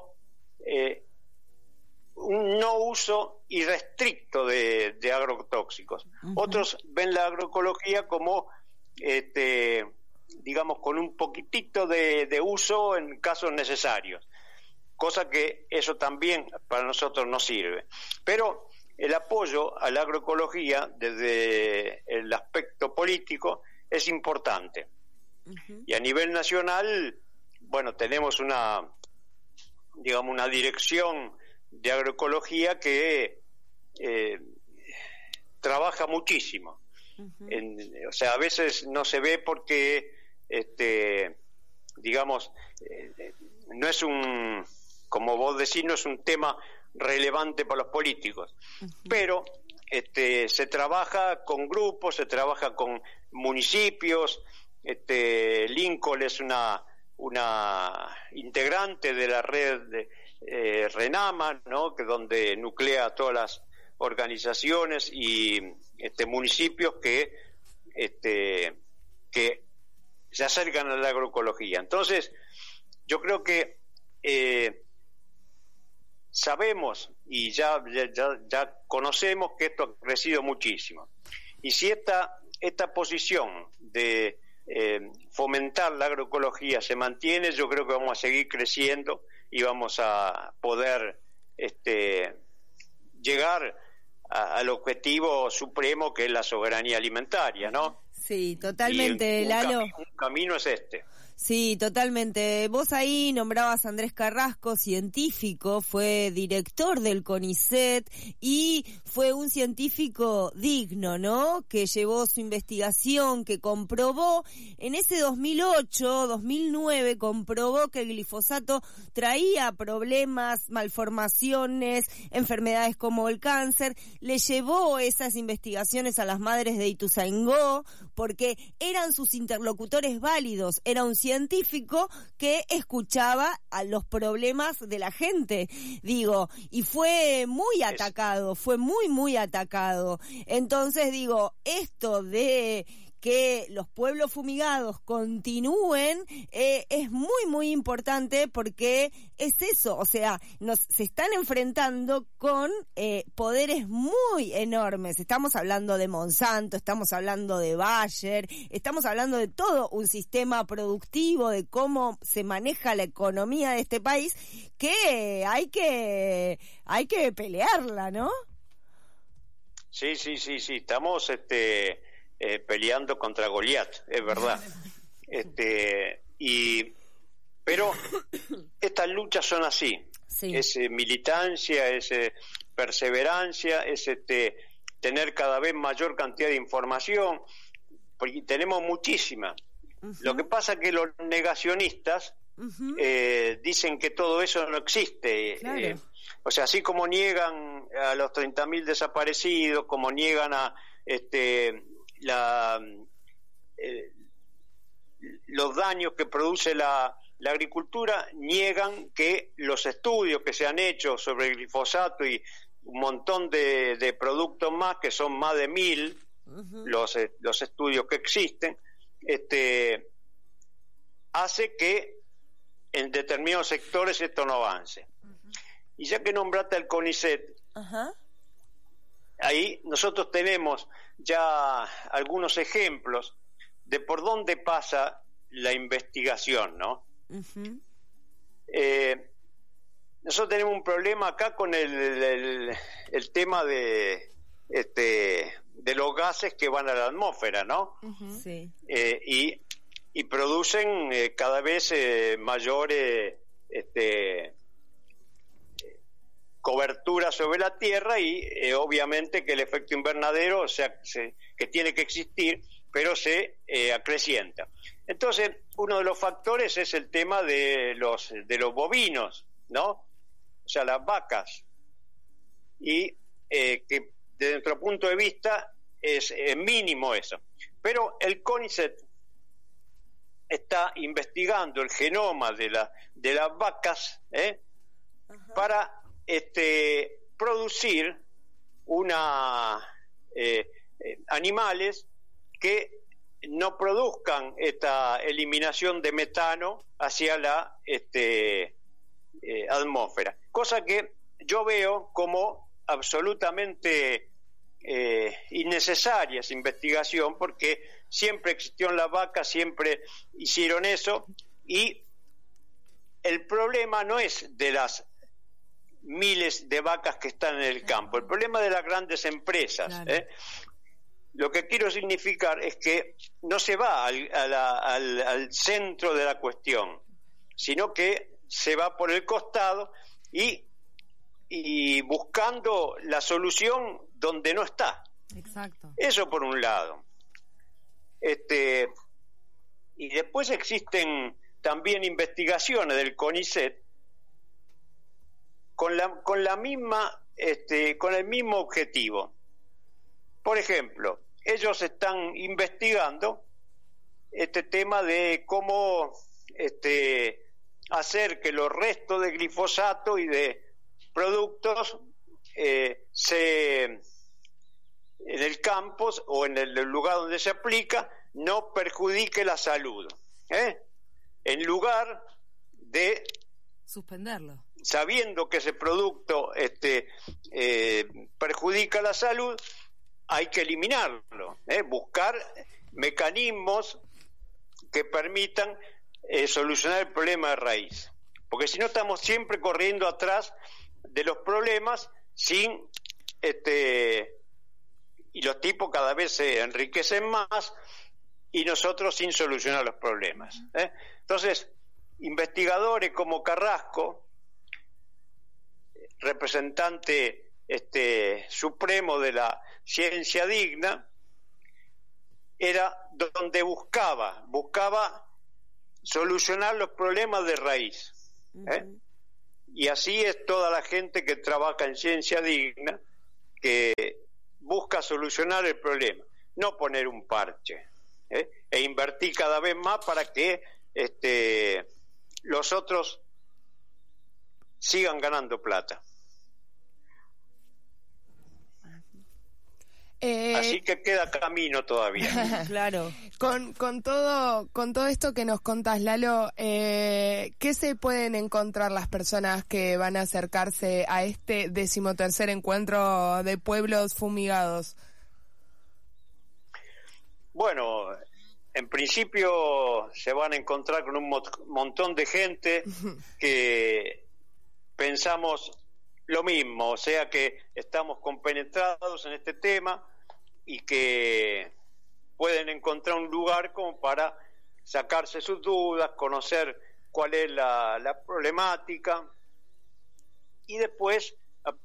no uso irrestricto de agrotóxicos. Otros ven la agroecología como, digamos, con un poquitito de uso en casos necesarios, cosa que eso también para nosotros no sirve. Pero el apoyo a la agroecología desde el aspecto político es importante. Y a nivel nacional, bueno, tenemos una dirección de agroecología que trabaja muchísimo. O sea, a veces no se ve porque, digamos, no es como vos decís, no es un tema relevante para los políticos, pero se trabaja con grupos, se trabaja con municipios. Lincoln es una integrante de la red de RENAMA, ¿no? Que donde nuclea a todas las organizaciones y municipios que se acercan a la agroecología. Entonces, yo creo que sabemos y ya conocemos que esto ha crecido muchísimo. Y si esta posición de fomentar la agroecología se mantiene, yo creo que vamos a seguir creciendo y vamos a poder llegar al objetivo supremo, que es la soberanía alimentaria, ¿no? Sí, totalmente, Lalo. Un camino es este. Sí, totalmente. Vos ahí nombrabas a Andrés Carrasco, científico, fue director del CONICET y fue un científico digno, ¿no? Que llevó su investigación, que comprobó en ese 2008, 2009, comprobó que el glifosato traía problemas, malformaciones, enfermedades como el cáncer. Le llevó esas investigaciones a las madres de Ituzaingó porque eran sus interlocutores válidos, era un científico que escuchaba a los problemas de la gente, digo, y fue muy atacado, fue muy atacado. Entonces, digo, esto de que los pueblos fumigados continúen es muy importante, porque es eso, o sea, se están enfrentando con poderes muy enormes. Estamos hablando de Monsanto, estamos hablando de Bayer, estamos hablando de todo un sistema productivo, de cómo se maneja la economía de este país, que hay que pelearla, ¿no? Sí, estamos peleando contra Goliat, es verdad. Pero estas luchas son así. Sí. Es militancia, es perseverancia, es tener cada vez mayor cantidad de información, porque tenemos muchísima. Lo que pasa es que los negacionistas dicen que todo eso no existe. Claro. O sea, así como niegan a los 30.000 desaparecidos, como niegan a los daños que produce la agricultura, niegan que los estudios que se han hecho sobre el glifosato y un montón de productos más, que son más de 1.000 los estudios que existen, hace que en determinados sectores esto no avance. Y ya que nombraste al CONICET, ahí nosotros tenemos ya algunos ejemplos de por dónde pasa la investigación, ¿no? Nosotros tenemos un problema acá con el tema de los gases que van a la atmósfera, ¿no? Sí. Y producen cada vez mayor cobertura sobre la Tierra y obviamente que el efecto invernadero, o sea, que tiene que existir, pero se acrecienta. Entonces, uno de los factores es el tema de los bovinos, ¿no? O sea, las vacas. Y que desde nuestro punto de vista es mínimo eso. Pero el CONICET está investigando el genoma de las vacas para producir animales que no produzcan esta eliminación de metano hacia la atmósfera, cosa que yo veo como absolutamente innecesaria esa investigación, porque siempre existieron las vacas, siempre hicieron eso, y el problema no es de las miles de vacas que están en el campo, el problema es de las grandes empresas. Claro. Lo que quiero significar es que no se va al centro de la cuestión, sino que se va por el costado y buscando la solución donde no está. Exacto. Eso por un lado. Y después existen también investigaciones del CONICET con el mismo objetivo. Por ejemplo, ellos están investigando este tema de cómo hacer que los restos de glifosato y de productos en el campo o en el lugar donde se aplica no perjudique la salud, en lugar de suspenderlo, sabiendo que ese producto perjudica la salud, hay que eliminarlo, buscar mecanismos que permitan solucionar el problema de raíz, porque si no estamos siempre corriendo atrás de los problemas sin y los tipos cada vez se enriquecen más y nosotros sin solucionar los problemas. Entonces, investigadores como Carrasco, representante supremo de la ciencia digna, era donde buscaba solucionar los problemas de raíz. Y así es toda la gente que trabaja en ciencia digna, que busca solucionar el problema, no poner un parche, e invertir cada vez más para que los otros sigan ganando plata. Así que queda camino todavía. Claro. Con todo esto que nos contás, Lalo, ¿qué se pueden encontrar las personas que van a acercarse a este 13º encuentro de pueblos fumigados? Bueno, en principio se van a encontrar con un montón de gente que pensamos lo mismo, o sea que estamos compenetrados en este tema y que pueden encontrar un lugar como para sacarse sus dudas, conocer cuál es la problemática y después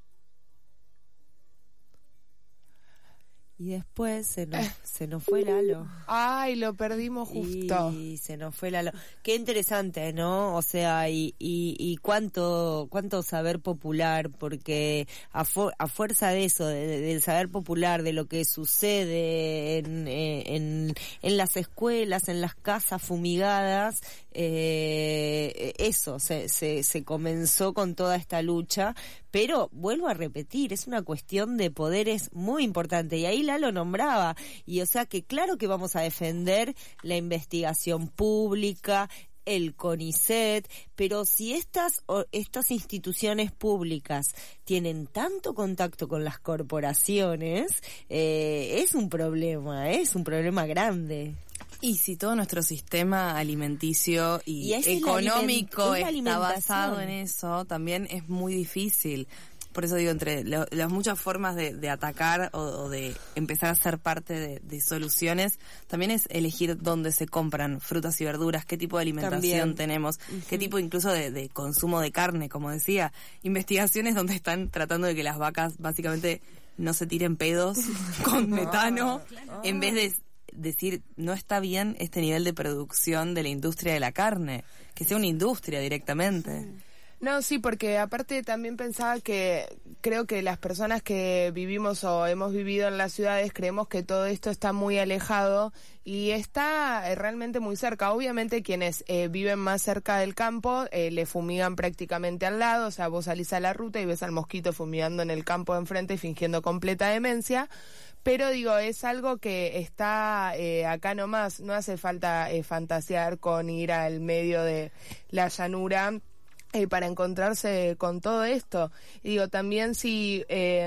se nos fue Lalo. Ay, lo perdimos justo. Y se nos fue Lalo. Qué interesante, ¿no? O sea, y cuánto saber popular, porque a fuerza de eso, del saber popular, de lo que sucede en las escuelas, en las casas fumigadas, eso, se comenzó con toda esta lucha, pero vuelvo a repetir, es una cuestión de poderes muy importante, y ahí Lalo nombraba, y o sea que claro que vamos a defender la investigación pública, el CONICET, pero si estas instituciones públicas tienen tanto contacto con las corporaciones, es un problema grande. Y si todo nuestro sistema alimenticio y económico está basado en eso, también es muy difícil. por eso digo, entre las muchas formas de atacar o de empezar a ser parte de soluciones, también es elegir dónde se compran frutas y verduras, qué tipo de alimentación tenemos, qué tipo incluso de consumo de carne, como decía, investigaciones donde están tratando de que las vacas básicamente no se tiren pedos con metano, en vez de decir, no está bien este nivel de producción de la industria de la carne, que sea una industria directamente. No, sí, porque aparte también pensaba que creo que las personas que vivimos o hemos vivido en las ciudades creemos que todo esto está muy alejado y está realmente muy cerca. Obviamente quienes viven más cerca del campo le fumigan prácticamente al lado, o sea, vos salís a la ruta y ves al mosquito fumigando en el campo de enfrente fingiendo completa demencia. Pero digo, es algo que está acá nomás, no hace falta fantasear con ir al medio de la llanura para encontrarse con todo esto. Y digo, también si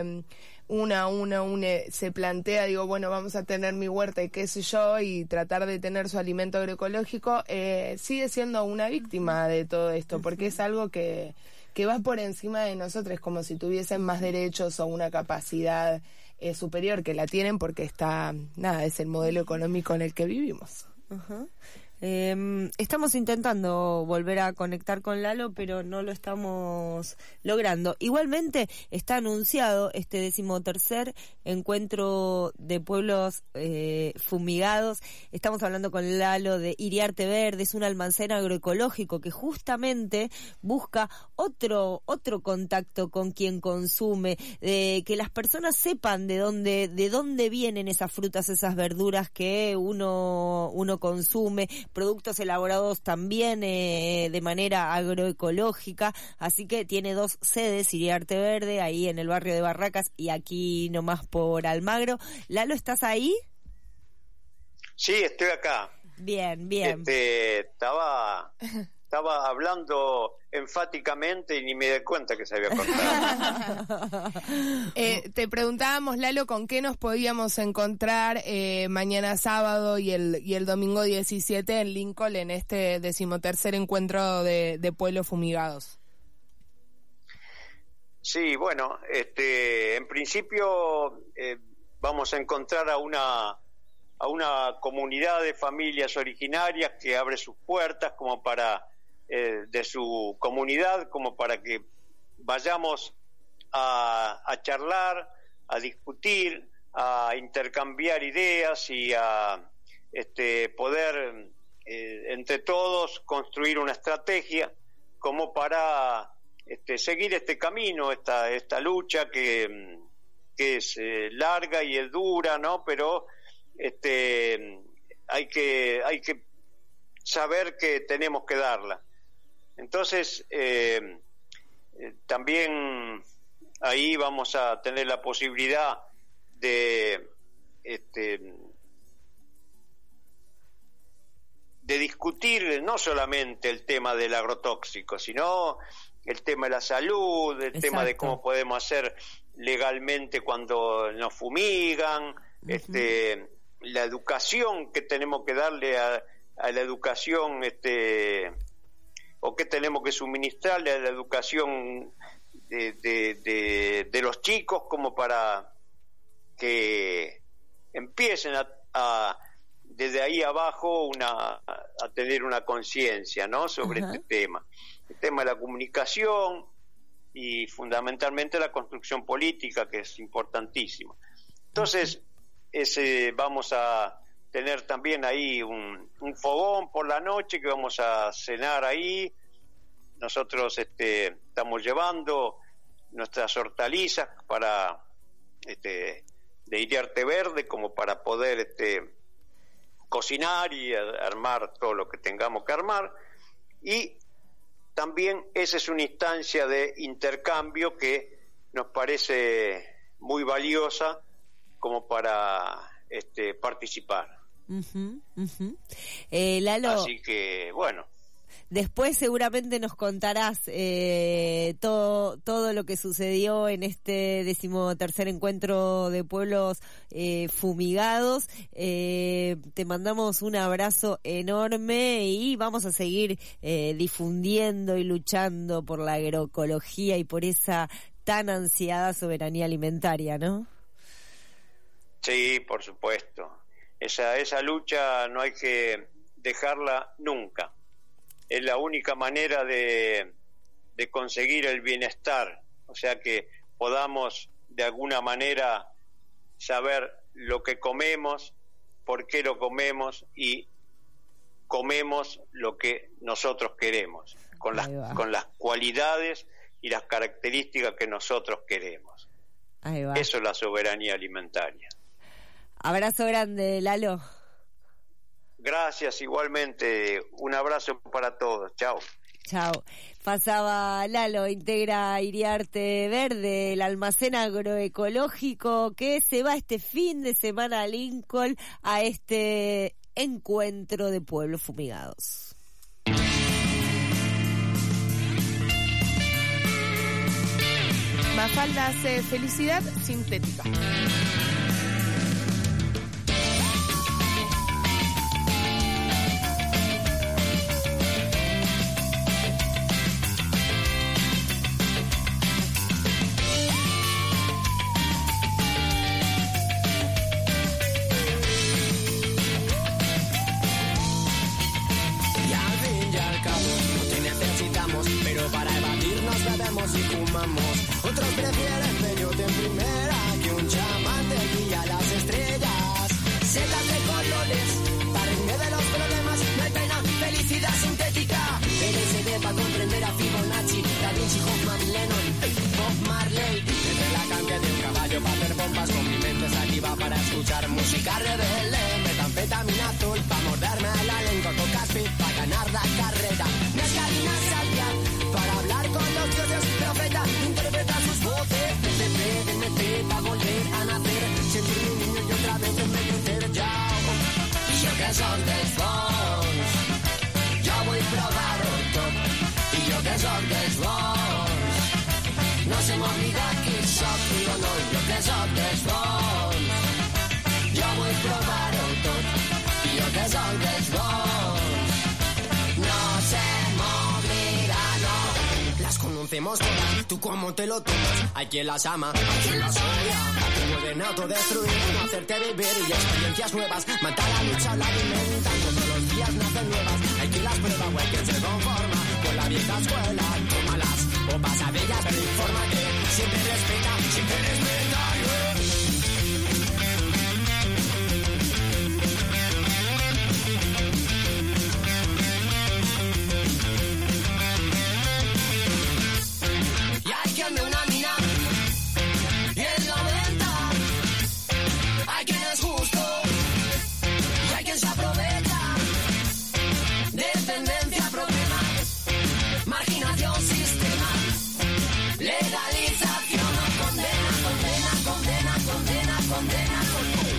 una se plantea, digo, bueno, vamos a tener mi huerta y qué sé yo, y tratar de tener su alimento agroecológico, sigue siendo una víctima de todo esto, porque es algo que va por encima de nosotros, como si tuviesen más derechos o una capacidad superior, que la tienen porque es el modelo económico en el que vivimos. Ajá. Estamos intentando volver a conectar con Lalo, pero no lo estamos logrando. Igualmente está anunciado este 13º encuentro de pueblos fumigados. Estamos hablando con Lalo de Iriarte Verde, es un almacén agroecológico que justamente busca otro contacto con quien consume, de que las personas sepan de dónde vienen esas frutas, esas verduras que uno consume, productos elaborados también de manera agroecológica, así que tiene 2 sedes, Iriarte Verde, ahí en el barrio de Barracas y aquí nomás por Almagro. Lalo, ¿estás ahí? Sí, estoy acá. Bien. Estaba hablando enfáticamente y ni me di cuenta que se había cortado. Te preguntábamos, Lalo, con qué nos podíamos encontrar mañana sábado y el domingo 17 en Lincoln en este 13º encuentro de pueblos fumigados. Sí, bueno, en principio vamos a encontrar a una comunidad de familias originarias que abre sus puertas como para de su comunidad, como para que vayamos a charlar, a discutir, a intercambiar ideas y a poder entre todos construir una estrategia como para seguir este camino, esta lucha que es larga y es dura, ¿no? Pero hay que saber que tenemos que darla. Entonces, también ahí vamos a tener la posibilidad de discutir no solamente el tema del agrotóxico, sino el tema de la salud, el Exacto. tema de cómo podemos hacer legalmente cuando nos fumigan, la educación que tenemos que darle a la educación, o que tenemos que suministrarle a la educación de los chicos como para que empiecen a desde ahí abajo a tener una conciencia, ¿no? Sobre este tema. El tema de la comunicación y fundamentalmente la construcción política, que es importantísimo. Entonces, vamos a tener también ahí un fogón por la noche que vamos a cenar ahí. Nosotros estamos llevando nuestras hortalizas para de Iriarte Verde como para poder cocinar y armar todo lo que tengamos que armar, y también esa es una instancia de intercambio que nos parece muy valiosa como para participar. Lalo, así que bueno, después seguramente nos contarás todo lo que sucedió en este 13º encuentro de pueblos fumigados. Te mandamos un abrazo enorme y vamos a seguir difundiendo y luchando por la agroecología y por esa tan ansiada soberanía alimentaria, ¿no? Sí, por supuesto. Esa lucha no hay que dejarla nunca. Es la única manera de conseguir el bienestar, o sea que podamos de alguna manera saber lo que comemos, por qué lo comemos y comemos lo que nosotros queremos, con las cualidades y las características que nosotros queremos. Ahí va. Eso es la soberanía alimentaria. Abrazo grande, Lalo. Gracias, igualmente. Un abrazo para todos. Chao. Chao. Pasaba Lalo, integra Iriarte Verde, el almacén agroecológico que se va este fin de semana a Lincoln a este encuentro de pueblos fumigados. Mafalda hace felicidad sintética. Y fumamos, otros prefieren peyote en primera que un chamán de guía a las estrellas. Setas de colores, para en medio de los problemas no hay pena, felicidad sintética. LSD para comprender a Fibonacci, Da Vinci, Hoffman, Lennon, Bob Marley. Desde la cambia de un caballo para hacer bombas, con mi mente sativa para escuchar música rebelde. Metanfetamina azul para morderme la lengua, coca speed para ganar la carrera. Mescalina salvia para hablar con los dioses, profeta, interpreta sus voces. DMT para volver a nacer, sentir un niño y otra vez envejecer ya. Y yo que soy del Swans, yo voy probado todo. Y yo que soy del Swans, no se me olvida que soy, no, no, yo que soy del Swans, yo voy probado todo. Y yo que soy del Swans, no se me olvida, no. Las conocemos todas, tú cómo te lo tomas. Hay quien las ama, hay quien las odia. Te pueden autodestruir, no hacerte vivir y experiencias nuevas. Mata la lucha, la alimentan, todos los días nacen nuevas. Hay quien las prueba o hay quien se conforma con la vieja escuela. Tómalas o pasa de ellas, pero infórmate. Siempre respeta, siempre respeta, Y hay quien de una mina y en la venta. Hay quien es justo y hay quien se aprovecha. Dependencia, problema, marginación, sistema, legalización, condena, condena, condena, condena, condena, condena.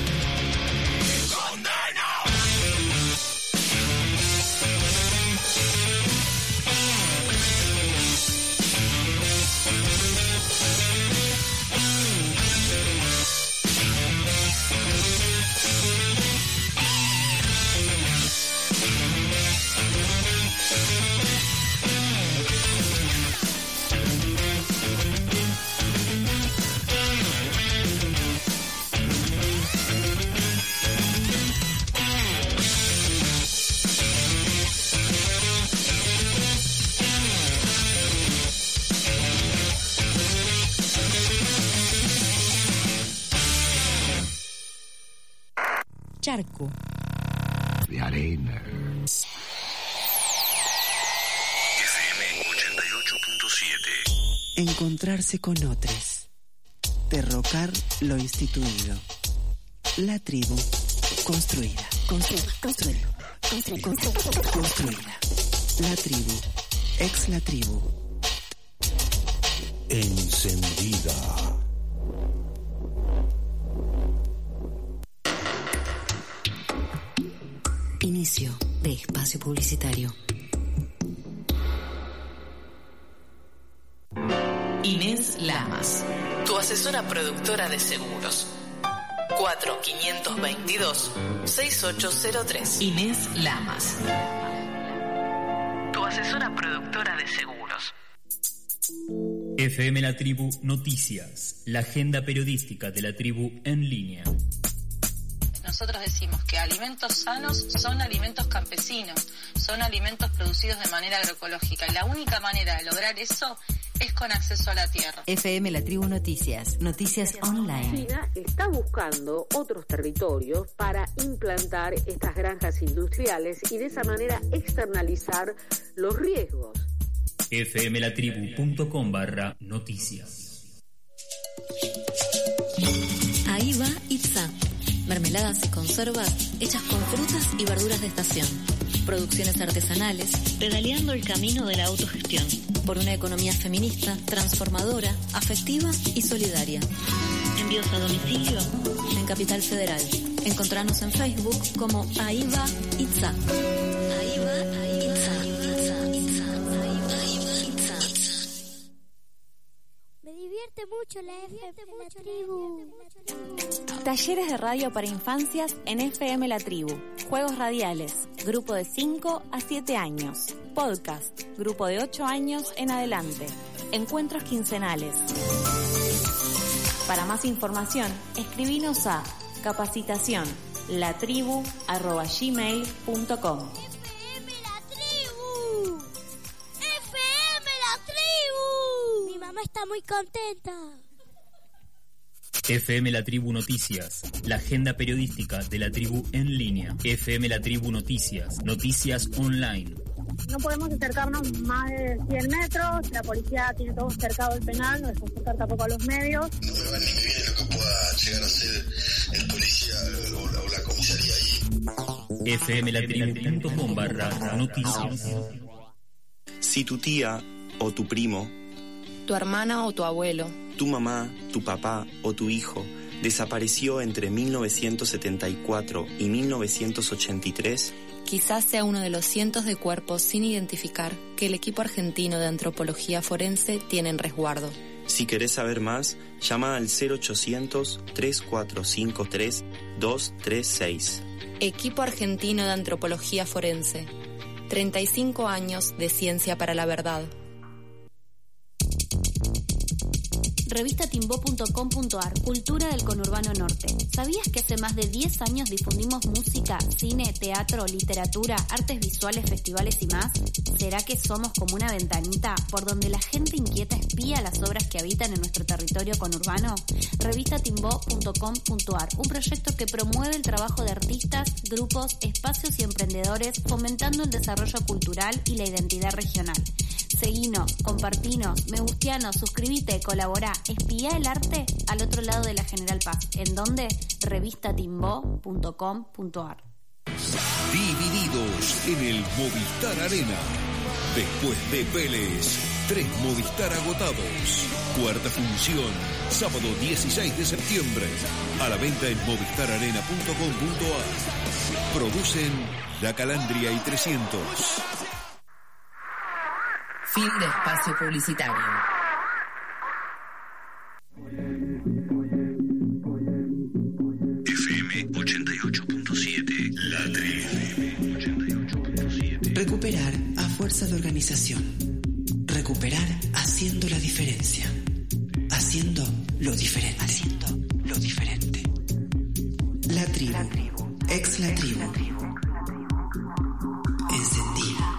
Charco. De arena. FM 88.7. Encontrarse con otros. Derrocar lo instituido. La tribu construida. Construida. La tribu. Ex la tribu. Encendida. Inicio de espacio publicitario. Inés Lamas, tu asesora productora de seguros. 4522-6803. Inés Lamas, tu asesora productora de seguros. FM La Tribu Noticias, la agenda periodística de la tribu en línea. Nosotros decimos que alimentos sanos son alimentos campesinos, son alimentos producidos de manera agroecológica y la única manera de lograr eso es con acceso a la tierra. FM La Tribu Noticias, noticias online. China está buscando otros territorios para implantar estas granjas industriales y de esa manera externalizar los riesgos. fmlatribu.com/noticias. Ahí va Itza. Mermeladas y conservas hechas con frutas y verduras de estación. Producciones artesanales, pedaleando el camino de la autogestión. Por una economía feminista, transformadora, afectiva y solidaria. Envíos a domicilio en Capital Federal. Encontranos en Facebook como Ahí va Itza. Ahí va Itza. Me divierte mucho la tribu. Talleres de radio para infancias en FM La Tribu. Juegos radiales. Grupo de 5 a 7 años. Podcast. Grupo de 8 años en adelante. Encuentros quincenales. Para más información, escribinos a capacitación.latribu@gmail.com. FM La Tribu. Mi mamá está muy contenta. FM La Tribu Noticias, la agenda periodística de la tribu en línea. FM La Tribu Noticias, noticias online. No podemos acercarnos más de 100 metros, la policía tiene todo cercado el penal, no dejamos acercar tampoco a los medios. No me va ni me viene lo que pueda llegar a ser el policía o la comisaría ahí. fmlatribu.com/noticias. Si tu tía o tu primo, tu hermana o tu abuelo, tu mamá, tu papá o tu hijo desapareció entre 1974 y 1983, quizás sea uno de los cientos de cuerpos sin identificar que el equipo argentino de antropología forense tiene en resguardo. Si querés saber más, llama al 0800-3453-236. Equipo argentino de antropología forense. 35 años de ciencia para la verdad. Revistatimbo.com.ar, Cultura del Conurbano Norte. ¿Sabías que hace más de 10 años difundimos música, cine, teatro, literatura, artes visuales, festivales y más? ¿Será que somos como una ventanita por donde la gente inquieta espía las obras que habitan en nuestro territorio conurbano? Revistatimbo.com.ar, un proyecto que promueve el trabajo de artistas, grupos, espacios y emprendedores, fomentando el desarrollo cultural y la identidad regional. Seguinos, compartinos, me gustianos, suscribite, colabora, espía el arte al otro lado de la General Paz. ¿En dónde? Revistatimbo.com.ar. Divididos en el Movistar Arena. Después de Vélez, 3 Movistar agotados. Cuarta función, sábado 16 de septiembre. A la venta en movistararena.com.ar. Producen La Calandria y 300. Fin de espacio publicitario. FM 88.7. La Tribu. Recuperar a fuerza de organización. Recuperar haciendo la diferencia. Haciendo lo diferente. Haciendo lo diferente. La Tribu. Ex La Tribu. Encendida.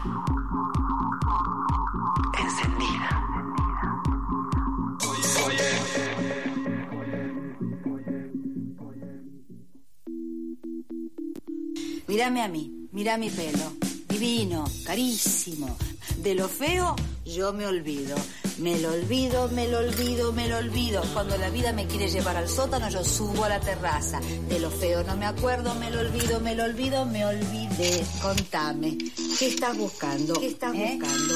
Encendida. Mírame a mí, mira mi pelo. Divino, carísimo. De lo feo, yo me olvido. Me lo olvido, me lo olvido, me lo olvido. Cuando la vida me quiere llevar al sótano, yo subo a la terraza. De lo feo no me acuerdo, me lo olvido, me lo olvido, me olvidé. Contame, ¿qué estás buscando? ¿Qué estás buscando?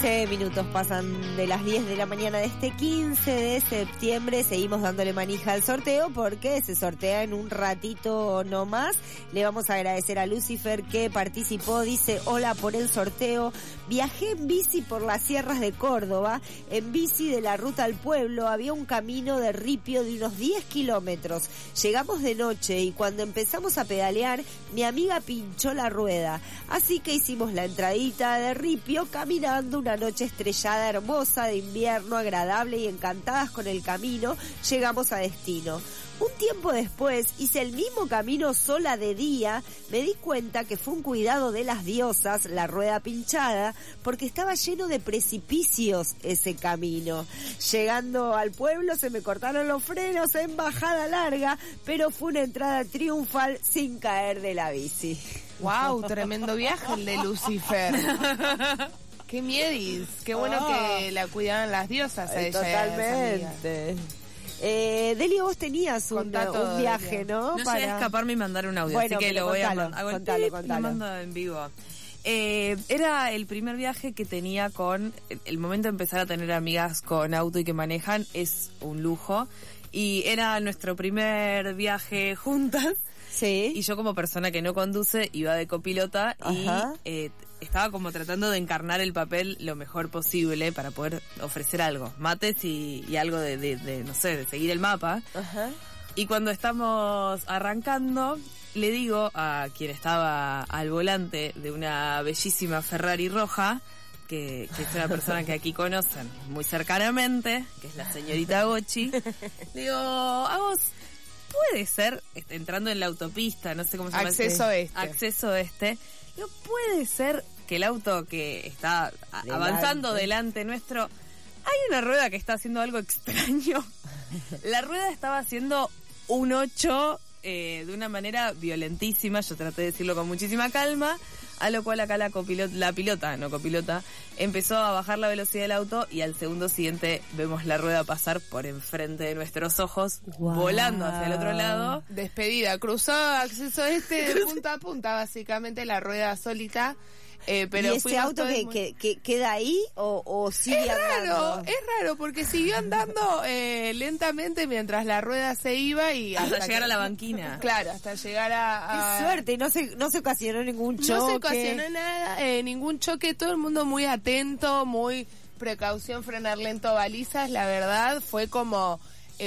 15 minutos pasan de las 10 de la mañana de este 15 de septiembre. Seguimos dándole manija al sorteo porque se sortea en un ratito nomás. Le vamos a agradecer a Lucifer que participó. Dice, hola por el sorteo. Viajé en bici por las sierras de Córdoba. En bici de la ruta al pueblo había un camino de ripio de unos 10 kilómetros. Llegamos de noche y cuando empezamos a pedalear, mi amiga pinchó la rueda. Así que hicimos la entradita de ripio caminando una noche estrellada hermosa de invierno, agradable y encantadas con el camino. Llegamos a destino. Un tiempo después hice el mismo camino sola de día. Me di cuenta que fue un cuidado de las diosas, la rueda pinchada, porque estaba lleno de precipicios ese camino. Llegando al pueblo se me cortaron los frenos en bajada larga, pero fue una entrada triunfal sin caer de la bici. ¡Wow! Tremendo viaje el de Lucifer. ¡Qué miedis! ¡Qué bueno que la cuidaban las diosas a ella! Totalmente. Delio, vos tenías un viaje, ¿no? No llegué a escaparme y mandar un audio, bueno, así que lo voy a mandar. Contalo. Lo mando en vivo. Era el primer viaje que tenía con... El momento de empezar a tener amigas con auto y que manejan es un lujo. Y era nuestro primer viaje juntas. Sí. Y yo como persona que no conduce iba de copilota. Ajá. Y estaba como tratando de encarnar el papel lo mejor posible para poder ofrecer algo. Mates y algo de no sé, de seguir el mapa. Ajá. Y cuando estamos arrancando, le digo a quien estaba al volante de una bellísima Ferrari roja, que es una persona que aquí conocen muy cercanamente, que es la señorita Gochi, digo, a vos, puede ser, entrando en la autopista, no sé cómo se llama. Acceso este. Digo, puede ser que el auto que está avanzando delante nuestro, hay una rueda que está haciendo algo extraño. La rueda estaba haciendo un 8 de una manera violentísima. Yo traté de decirlo con muchísima calma, a lo cual acá la pilota empezó a bajar la velocidad del auto y al segundo siguiente vemos la rueda pasar por enfrente de nuestros ojos, volando hacia el otro lado. Despedida, cruzó acceso de punta a punta, básicamente la rueda solita. Pero ¿y ese auto que queda ahí o sigue andando? Es raro porque siguió andando lentamente mientras la rueda se iba y hasta llegar a la banquina. Claro, hasta llegar a... ¡Qué suerte! No se ocasionó ningún choque. No se ocasionó nada, ningún choque. Todo el mundo muy atento, muy precaución, frenar lento, balizas. La verdad fue como...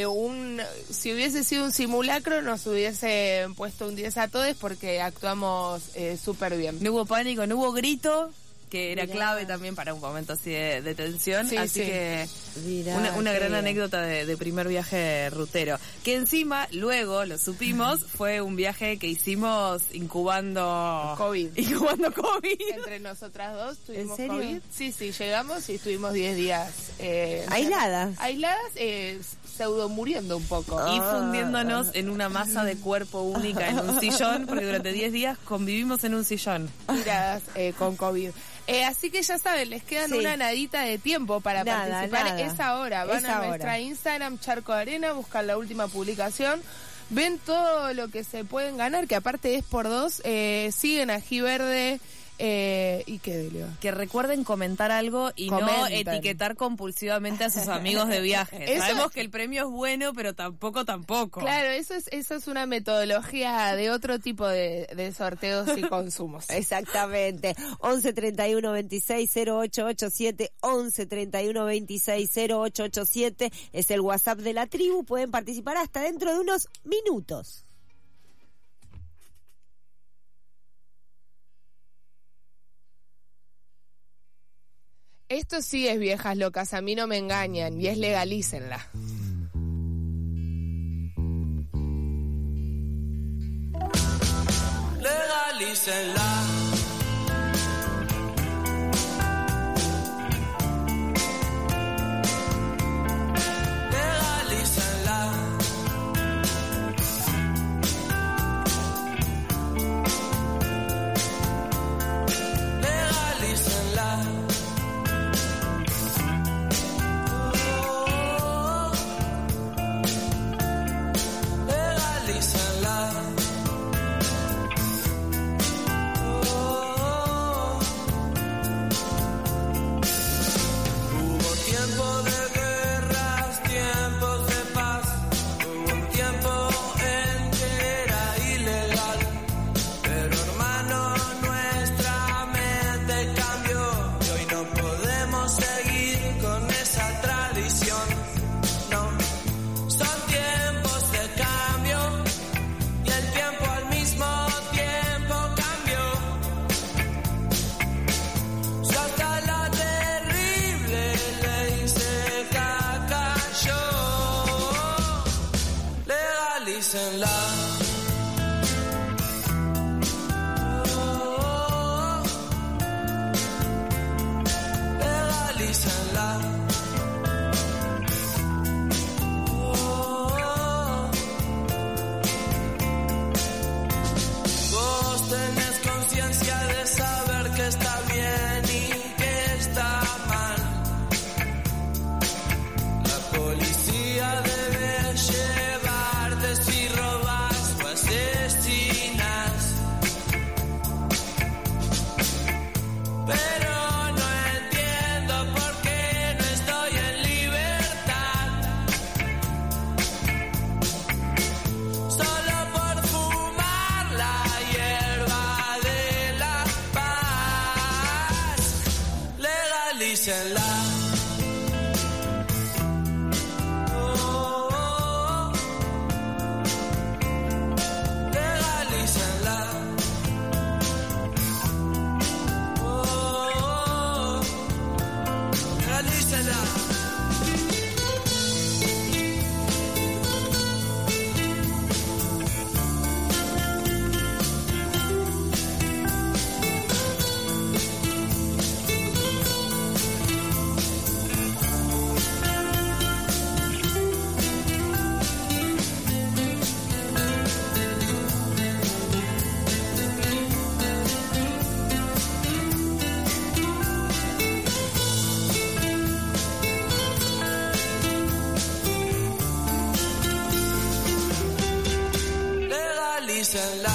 si hubiese sido un simulacro nos hubiese puesto un 10 a todos porque actuamos súper bien. No hubo pánico, no hubo grito, que era clave también para un momento así de tensión, así que una gran anécdota de primer viaje rutero, que encima luego lo supimos fue un viaje que hicimos incubando COVID. Entre nosotras dos tuvimos COVID. Sí, llegamos y estuvimos 10 días aisladas, pseudo muriendo un poco. Y fundiéndonos en una masa de cuerpo única en un sillón, porque durante 10 días convivimos en un sillón. Tiradas con COVID. Así que ya saben, les quedan una nadita de tiempo para participar. Es ahora. Van a nuestra Instagram, Charco de Arena, buscan la última publicación. Ven todo lo que se pueden ganar, que aparte es por 2. Siguen a Giverde. ¿Y qué, Delio? Que recuerden comentar algo y no etiquetar compulsivamente a sus amigos de viaje. Sabemos que el premio es bueno, pero tampoco. Claro, eso es una metodología de otro tipo de sorteos y consumos. Exactamente. 11 31 26 0887, 11 31 26 0887 es el WhatsApp de la tribu. Pueden participar hasta dentro de unos minutos. Esto sí es viejas locas, a mí no me engañan, y es legalícenla. Legalícenla. legalícenla.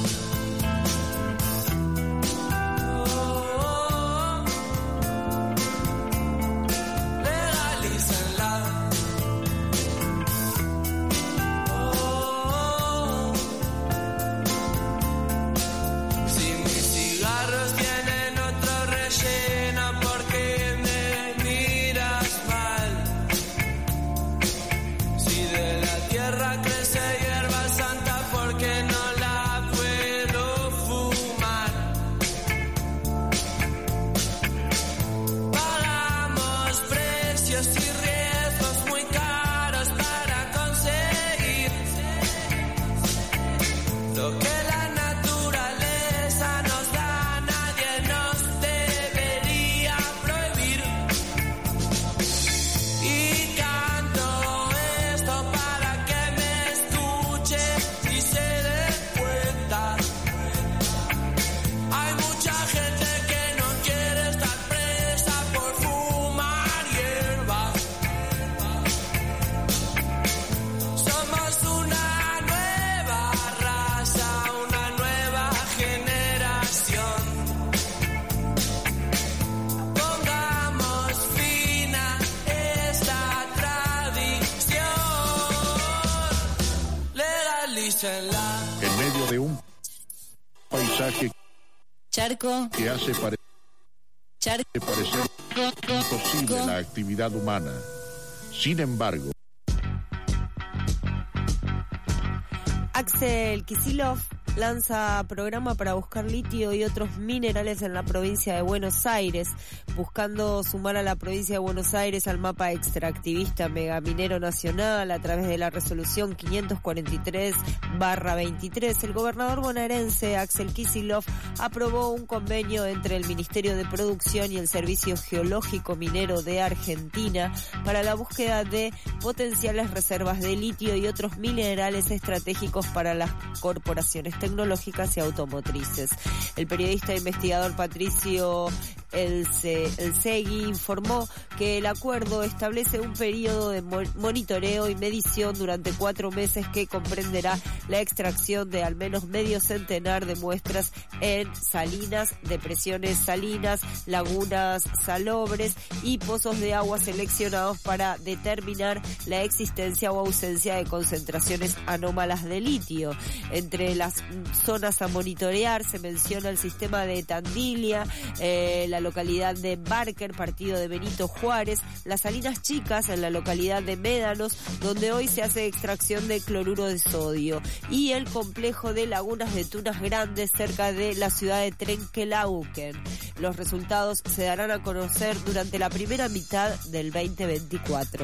En medio de un paisaje Charco que hace parecer imposible la actividad humana. Sin embargo, Axel Kicillof lanza programa para buscar litio y otros minerales en la provincia de Buenos Aires, buscando sumar a la provincia de Buenos Aires al mapa extractivista megaminero nacional a través de la resolución 543/23. El gobernador bonaerense Axel Kicillof aprobó un convenio entre el Ministerio de Producción y el Servicio Geológico Minero de Argentina para la búsqueda de potenciales reservas de litio y otros minerales estratégicos para las corporaciones tecnológicas y automotrices. El periodista e investigador Patricio Elsegui informó que el acuerdo establece un periodo de monitoreo y medición durante 4 meses que comprenderá la extracción de al menos medio centenar de muestras en salinas, depresiones salinas, lagunas salobres y pozos de agua seleccionados para determinar la existencia o ausencia de concentraciones anómalas de litio. Entre las zonas a monitorear se menciona el sistema de Tandilia, la localidad de Barker, partido de Benito Juárez, las Salinas Chicas en la localidad de Médanos, donde hoy se hace extracción de cloruro de sodio, y el complejo de lagunas de Tunas Grandes cerca de la ciudad de Trenquelauquen. Los resultados se darán a conocer durante la primera mitad del 2024.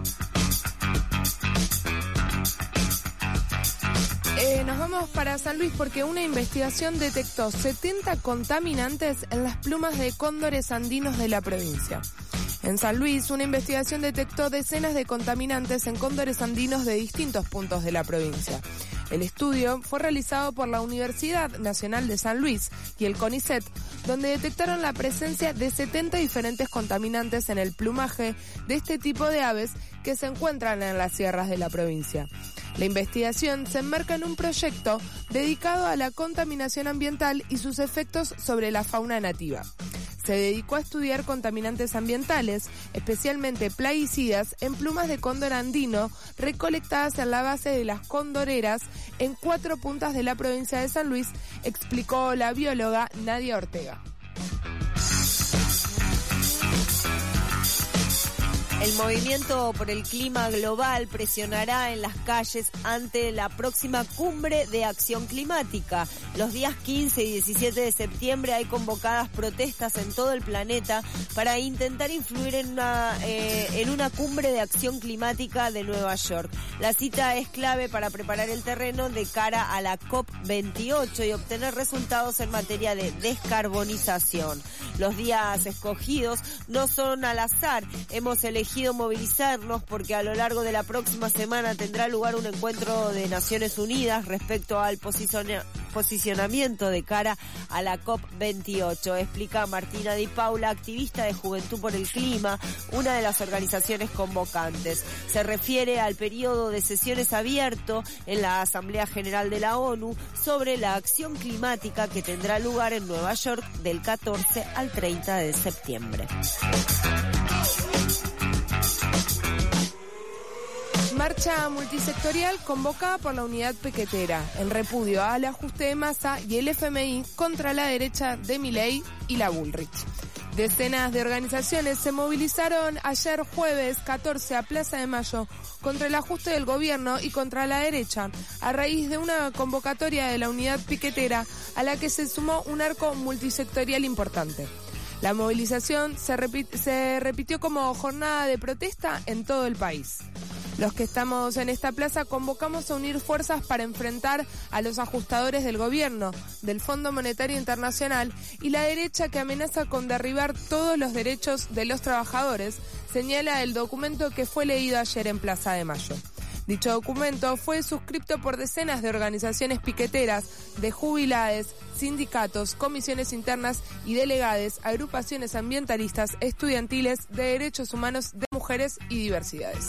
Nos vamos para San Luis porque una investigación detectó 70 contaminantes en las plumas de cóndores andinos de la provincia. En San Luis, una investigación detectó decenas de contaminantes en cóndores andinos de distintos puntos de la provincia. El estudio fue realizado por la Universidad Nacional de San Luis y el CONICET, donde detectaron la presencia de 70 diferentes contaminantes en el plumaje de este tipo de aves que se encuentran en las sierras de la provincia. La investigación se enmarca en un proyecto dedicado a la contaminación ambiental y sus efectos sobre la fauna nativa. Se dedicó a estudiar contaminantes ambientales, especialmente plaguicidas, en plumas de cóndor andino recolectadas en la base de las condoreras en 4 puntas de la provincia de San Luis, explicó la bióloga Nadia Ortega. El movimiento por el clima global presionará en las calles ante la próxima cumbre de acción climática. Los días 15 y 17 de septiembre hay convocadas protestas en todo el planeta para intentar influir en una cumbre de acción climática de Nueva York. La cita es clave para preparar el terreno de cara a la COP28 y obtener resultados en materia de descarbonización. Los días escogidos no son al azar. Hemos elegido elegido movilizarnos porque a lo largo de la próxima semana tendrá lugar un encuentro de Naciones Unidas respecto al posicionamiento de cara a la COP28, explica Martina Di Paula, activista de Juventud por el Clima, una de las organizaciones convocantes. Se refiere al periodo de sesiones abierto en la Asamblea General de la ONU sobre la acción climática que tendrá lugar en Nueva York del 14 al 30 de septiembre. Marcha multisectorial convocada por la Unidad Piquetera en repudio al ajuste de masa y el FMI contra la derecha de Milei y la Bullrich. Decenas de organizaciones se movilizaron ayer jueves 14 a Plaza de Mayo contra el ajuste del gobierno y contra la derecha, a raíz de una convocatoria de la Unidad Piquetera a la que se sumó un arco multisectorial importante. La movilización se repitió como jornada de protesta en todo el país. Los que estamos en esta plaza convocamos a unir fuerzas para enfrentar a los ajustadores del gobierno, del Fondo Monetario Internacional y la derecha que amenaza con derribar todos los derechos de los trabajadores, señala el documento que fue leído ayer en Plaza de Mayo. Dicho documento fue suscrito por decenas de organizaciones piqueteras, de jubilades, sindicatos, comisiones internas y delegades, agrupaciones ambientalistas, estudiantiles, de derechos humanos, de mujeres y diversidades.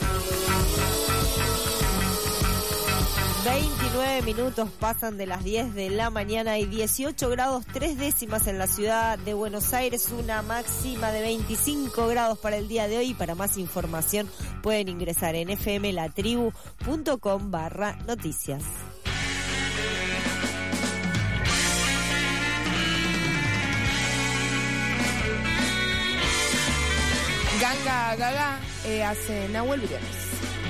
29 minutos pasan de las 10 de la mañana y 18 grados 3 décimas en la ciudad de Buenos Aires, una máxima de 25 grados para el día de hoy. Para más información pueden ingresar en fmlatribu.com/noticias. Ganga Gaga hace Nahuel Briones.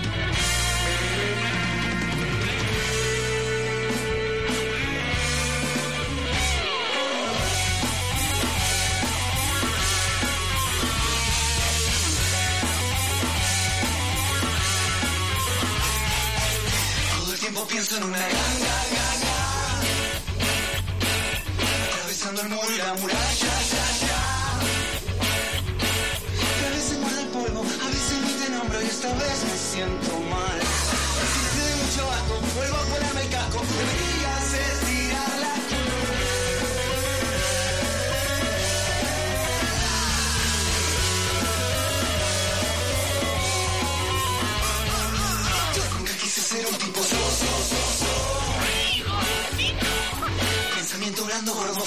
Pienso en una ganga, atravesando el muro y la muralla, que a veces muerde el polvo, a veces ni te nombro y esta vez me siento mal. Existe de mucho asco, vuelvo a ponerme el casco, deberías estirar la Yo nunca quise ser un tipo pensamiento blando, gordo,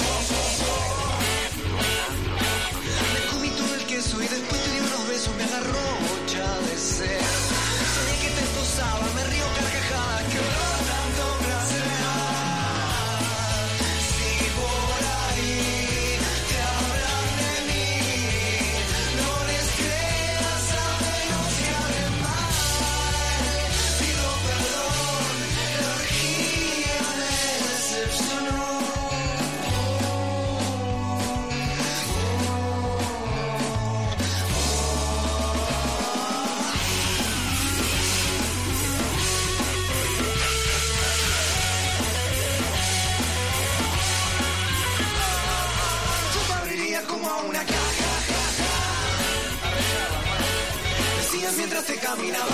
me comí todo el queso y después te di unos besos, me agarró bocha de sed. Soñé que te esposaba, me río carcajadas, que olor tanto placer. Si por ahí te hablan de mí, no les creas a menos que hablen mal. Pido perdón, la orgía me decepcionó. Como a una caja, decías mientras te caminaba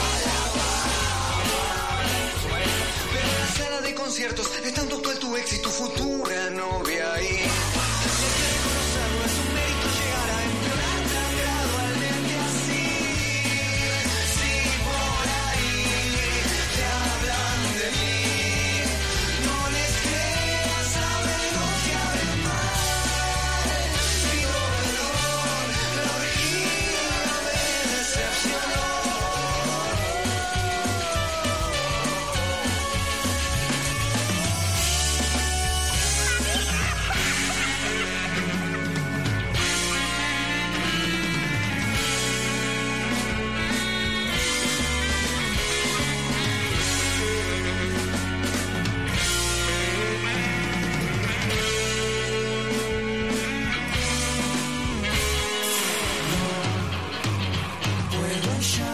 pero en la sala de conciertos están todos tu ex y tu futura novia ahí. Hay que reconocerlo, es un mérito llegar a empeorar tan gradualmente así. Si por ahí te hablan de mí, no les creas a menos que hablen mal. Puedo ya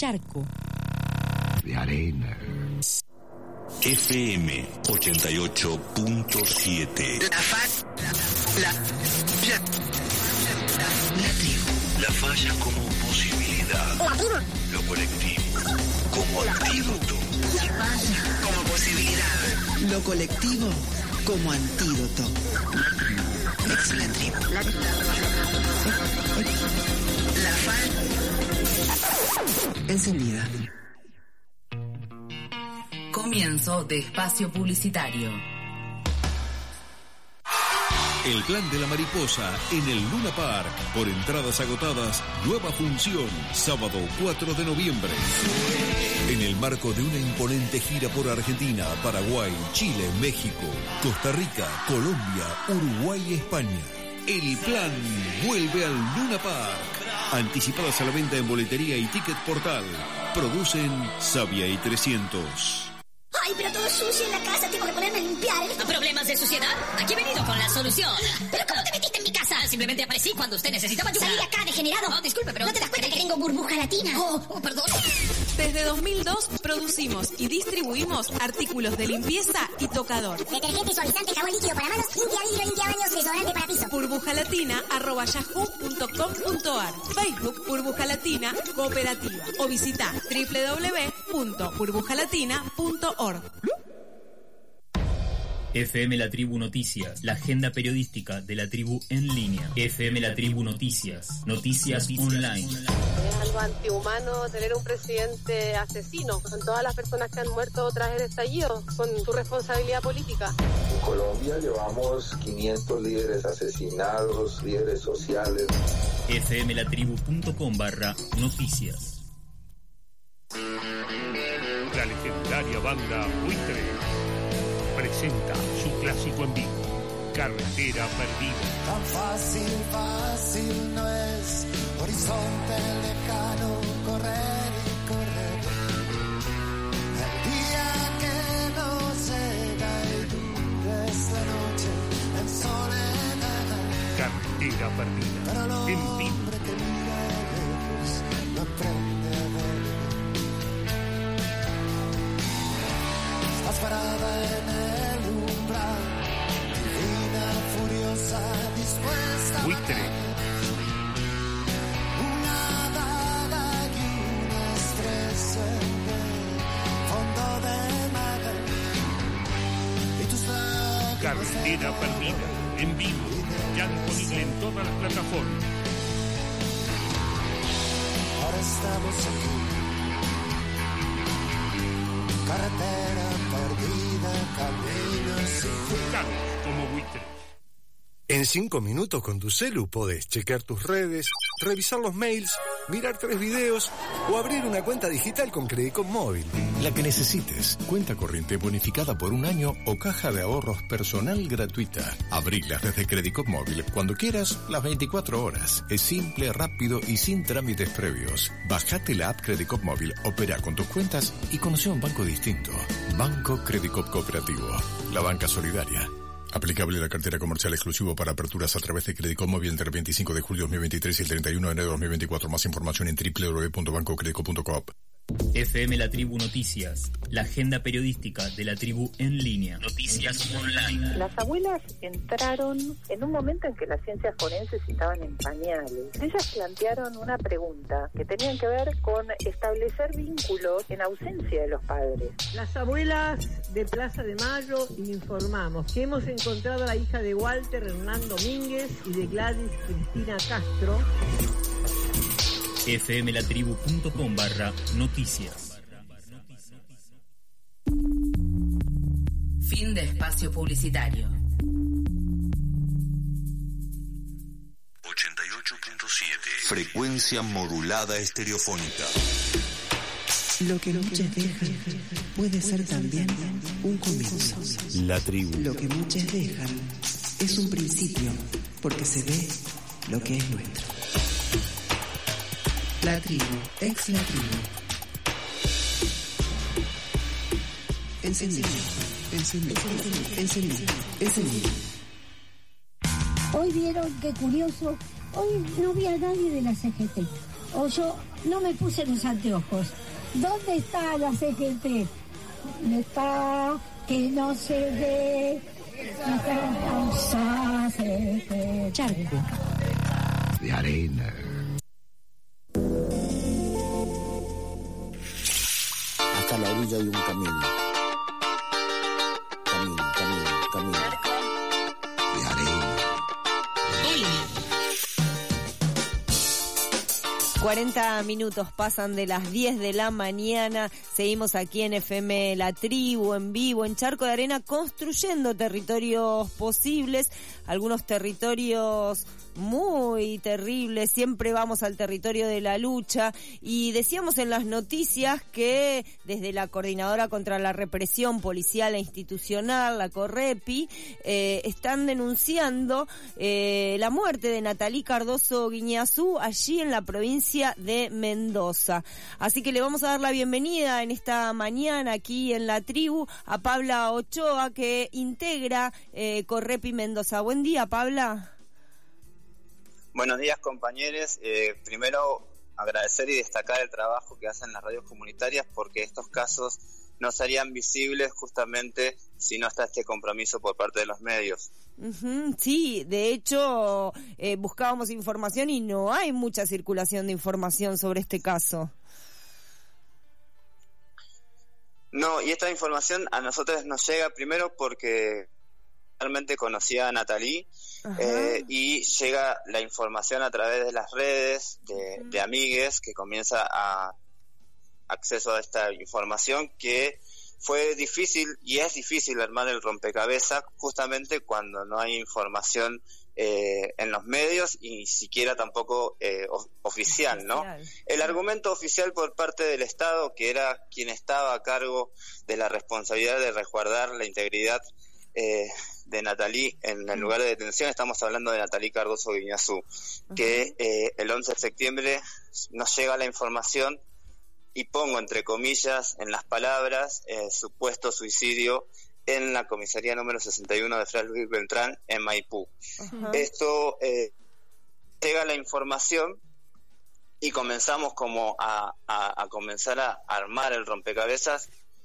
charco. De arena. FM 88.7. La tribu. La falla como posibilidad. Lo colectivo como antídoto. La falla como posibilidad. Lo colectivo como antídoto. Es la tribu. La falla encendida. Comienzo de espacio publicitario. El Clan de la Mariposa en el Luna Park. Por entradas agotadas, nueva función, sábado 4 de noviembre. En el marco de una imponente gira por Argentina, Paraguay, Chile, México, Costa Rica, Colombia, Uruguay y España. El plan vuelve al Luna Park. Anticipadas a la venta en boletería y ticket portal. Producen Sabia y 300. Ay, pero todo es sucio en la casa, tengo que ponerme a limpiar. ¿Problemas de suciedad? Aquí he venido con la solución. ¿Pero cómo te metiste en mi casa? Simplemente aparecí cuando usted necesitaba ayuda. Salí de acá, degenerado. Oh, disculpe, pero... ¿No te das cuenta que tengo burbuja latina? Oh, perdón. Desde 2002 producimos y distribuimos artículos de limpieza y tocador. Detergente, suavizante, jabón líquido para manos, limpia vidrio, limpia baños, desodorante para piso. burbujalatina@yahoo.com.ar. Facebook Burbuja Latina Cooperativa o visita www.burbujalatina.org. FM La Tribu Noticias, la agenda periodística de la tribu en línea. FM La Tribu Noticias, noticias online. Es algo antihumano tener un presidente asesino, con todas las personas que han muerto tras el estallido, con su responsabilidad política. En Colombia llevamos 500 líderes asesinados, líderes sociales. fmlatribu.com/noticias. La legendaria banda Buitre presenta su clásico en vivo, Carretera Perdida. Tan fácil, fácil no es, horizonte lejano, correr y correr. El día que nos llega y dura esta noche en soledad. Carretera Perdida, Pero el en vivo. hombre que mira lejos no aprende a ver. Estás parada en el umbral, divina, furiosa, dispuesta a Buitre. matar. Una bala y una estrella en el fondo de mar. Y tus lágrimas Carretera Perdida, en vivo, ya disponible en todas las plataformas. ahora estamos aquí. Carretera perdida, camino sin fin. Buscanos como Buitre. En 5 minutos con tu celu podés chequear tus redes, revisar los mails, mirar 3 videos o abrir una cuenta digital con Credicop Móvil. La que necesites. Cuenta corriente bonificada por 1 año o caja de ahorros personal gratuita. Abrilas desde Credicop Móvil cuando quieras, las 24 horas. Es simple, rápido y sin trámites previos. Bajate la app Credicop Móvil, opera con tus cuentas y conoce un banco distinto. Banco Credicop Cooperativo. La banca solidaria. Aplicable la cartera comercial exclusivo para aperturas a través de Credicop Móvil entre el 25 de julio de 2023 y el 31 de enero de 2024. Más información en www.bancocredico.coop. FM La Tribu Noticias, la agenda periodística de la tribu en línea. Noticias online. Las abuelas entraron en un momento en que las ciencias forenses estaban en pañales. Ellas plantearon una pregunta que tenían que ver con establecer vínculos en ausencia de los padres. Las abuelas de Plaza de Mayo informamos que hemos encontrado a la hija de Walter Hernán Domínguez y de Gladys Cristina Castro. fmlatribu.com/noticias. Fin de espacio publicitario. 88.7. Frecuencia modulada estereofónica. Lo que muchos dejan puede ser también un comienzo. La tribu. Lo que muchos dejan es un principio, porque se ve lo que es nuestro. La tribu, ex la tribu. Encendido, encendido, encendido, encendido. Hoy vieron, qué curioso, hoy no vi a nadie de la CGT. o yo no me puse los anteojos. ¿Dónde está la CGT? Está que no se ve. Charco de arena. Hasta la orilla hay un camino. Camino. De arena. 40 minutos pasan de las 10 de la mañana. Seguimos aquí en FM La Tribu, en vivo, en Charco de Arena, construyendo territorios posibles. Algunos territorios muy terribles, siempre vamos al territorio de la lucha, y decíamos en las noticias que desde la Coordinadora contra la Represión Policial e Institucional, la CORREPI, están denunciando la muerte de Natalí Cardoso Guiñazú allí en la provincia de Mendoza. Así que le vamos a dar la bienvenida en esta mañana aquí en La Tribu a Pabla Ochoa, que integra CORREPI Mendoza. Buen día, Pabla. Buenos días, compañeros. Primero, agradecer y destacar el trabajo que hacen las radios comunitarias, porque estos casos no serían visibles justamente si no está este compromiso por parte de los medios. Sí, de hecho, buscábamos información y no hay mucha circulación de información sobre este caso. No, y esta información a nosotros nos llega primero porque realmente conocía a Natalí, y llega la información a través de las redes de amigues, que comienza a acceso a esta información, que fue difícil y es difícil armar el rompecabezas justamente cuando no hay información en los medios y ni siquiera tampoco oficial, ¿no? El argumento oficial por parte del Estado, que era quien estaba a cargo de la responsabilidad de resguardar la integridad de Natalí en el lugar de detención, estamos hablando de Natalí Cardoso Guiñazú, que el 11 de septiembre nos llega la información, y pongo entre comillas en las palabras, supuesto suicidio en la comisaría número 61 de Fray Luis Beltrán en Maipú. Esto llega la información y comenzamos como a comenzar a armar el rompecabezas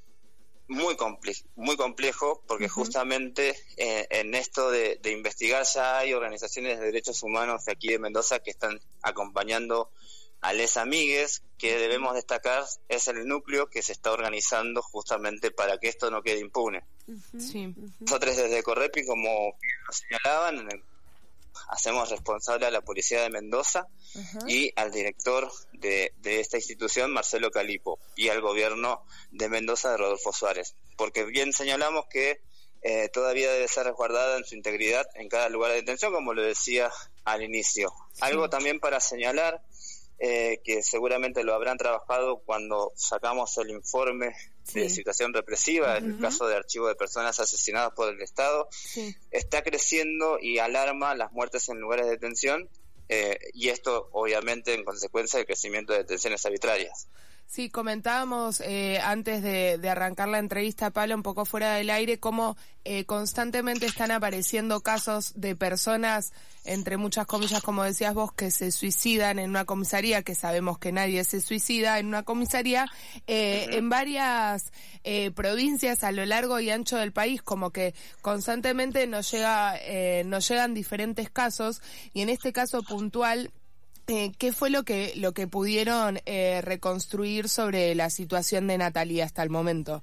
muy complejo, porque justamente en esto de investigar ya hay organizaciones de derechos humanos de aquí de Mendoza que están acompañando a les amigues, que debemos destacar es el núcleo que se está organizando justamente para que esto no quede impune. Nosotros desde CORREPI, como lo señalaban, hacemos responsable a la policía de Mendoza y al director de esta institución, Marcelo Calipo, y al gobierno de Mendoza de Rodolfo Suárez, porque bien señalamos que todavía debe ser resguardada en su integridad en cada lugar de detención, como lo decía al inicio. Algo también para señalar, que seguramente lo habrán trabajado cuando sacamos el informe de situación represiva, en el caso de archivo de personas asesinadas por el Estado, está creciendo y alarma las muertes en lugares de detención, y esto obviamente en consecuencia del crecimiento de detenciones arbitrarias. Sí, comentábamos antes de arrancar la entrevista, Pablo, un poco fuera del aire, cómo constantemente están apareciendo casos de personas, entre muchas comillas, como decías vos, que se suicidan en una comisaría, que sabemos que nadie se suicida en una comisaría, en varias provincias a lo largo y ancho del país, como que constantemente nos llegan diferentes casos, y en este caso puntual, ¿qué fue lo que pudieron reconstruir sobre la situación de Natalí hasta el momento?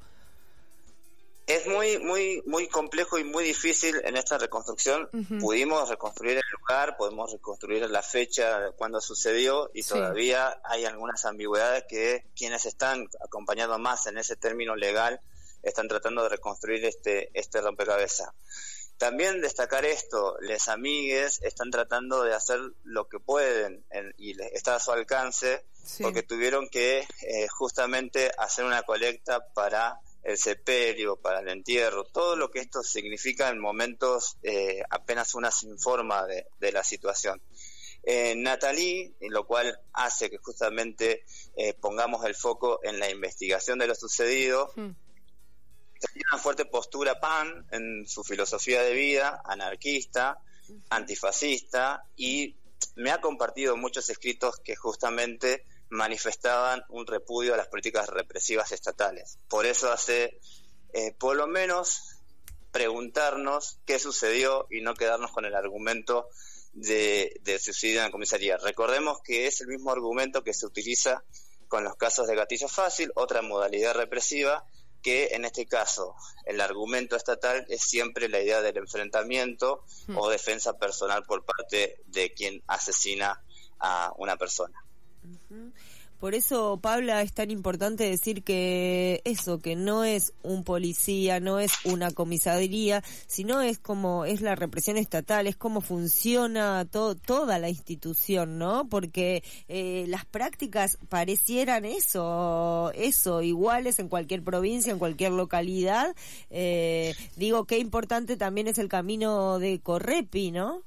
Es muy complejo y muy difícil en esta reconstrucción. Pudimos reconstruir el lugar, podemos reconstruir la fecha de cuando sucedió, y todavía hay algunas ambigüedades que quienes están acompañando más en ese término legal están tratando de reconstruir este rompecabezas. También destacar esto, les amigues están tratando de hacer lo que pueden y está a su alcance, porque tuvieron que justamente hacer una colecta para el sepelio, para el entierro, todo lo que esto significa en momentos apenas una se informa de la situación. Natalí, lo cual hace que justamente pongamos el foco en la investigación de lo sucedido. Tenía una fuerte postura PAN en su filosofía de vida, anarquista, antifascista, y me ha compartido muchos escritos que justamente manifestaban un repudio a las políticas represivas estatales. Por eso hace, por lo menos, preguntarnos qué sucedió y no quedarnos con el argumento de suicidio en la comisaría. Recordemos que es el mismo argumento que se utiliza con los casos de gatillo fácil, otra modalidad represiva, que en este caso el argumento estatal es siempre la idea del enfrentamiento o defensa personal por parte de quien asesina a una persona. Por eso, Paula, es tan importante decir que eso, que no es un policía, no es una comisaría, sino es como es la represión estatal, es cómo funciona toda la institución, ¿no? Porque las prácticas parecieran eso, iguales en cualquier provincia, en cualquier localidad. Digo, qué importante también es el camino de Correpi, ¿no?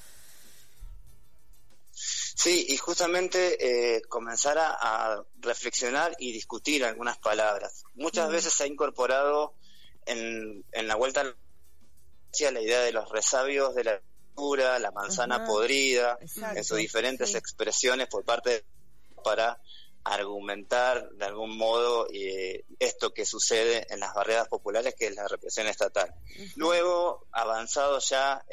Sí, y justamente comenzar a reflexionar y discutir algunas palabras. Muchas veces se ha incorporado en la vuelta a la idea de los resabios de la cultura, la manzana podrida, exacto, en sus diferentes expresiones por parte para argumentar de algún modo esto que sucede en las barriadas populares, que es la represión estatal. Luego, avanzado ya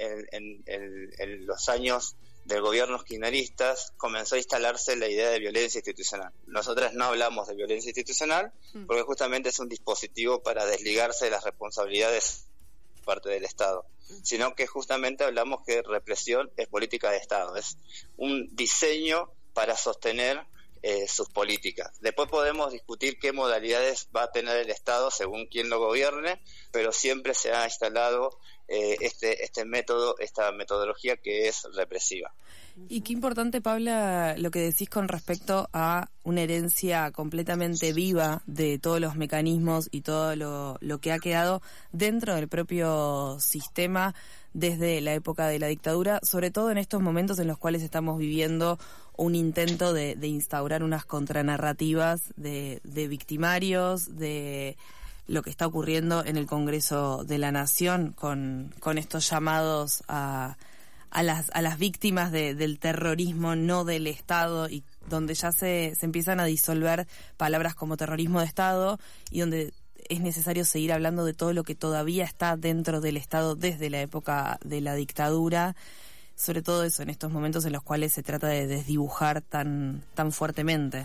en los años de gobiernos kirchneristas, comenzó a instalarse la idea de violencia institucional. Nosotras no hablamos de violencia institucional porque justamente es un dispositivo para desligarse de las responsabilidades por parte del Estado, sino que justamente hablamos que represión es política de Estado, es un diseño para sostener sus políticas. Después podemos discutir qué modalidades va a tener el Estado según quien lo gobierne, pero siempre se ha instalado este método, esta metodología que es represiva. Y qué importante, Paula, lo que decís con respecto a una herencia completamente viva de todos los mecanismos y todo lo que ha quedado dentro del propio sistema desde la época de la dictadura, sobre todo en estos momentos en los cuales estamos viviendo un intento de instaurar unas contranarrativas de victimarios, de lo que está ocurriendo en el Congreso de la Nación con estos llamados a las víctimas del terrorismo, no del Estado, y donde ya se empiezan a disolver palabras como terrorismo de Estado, y donde es necesario seguir hablando de todo lo que todavía está dentro del Estado desde la época de la dictadura, sobre todo eso en estos momentos en los cuales se trata de desdibujar tan fuertemente.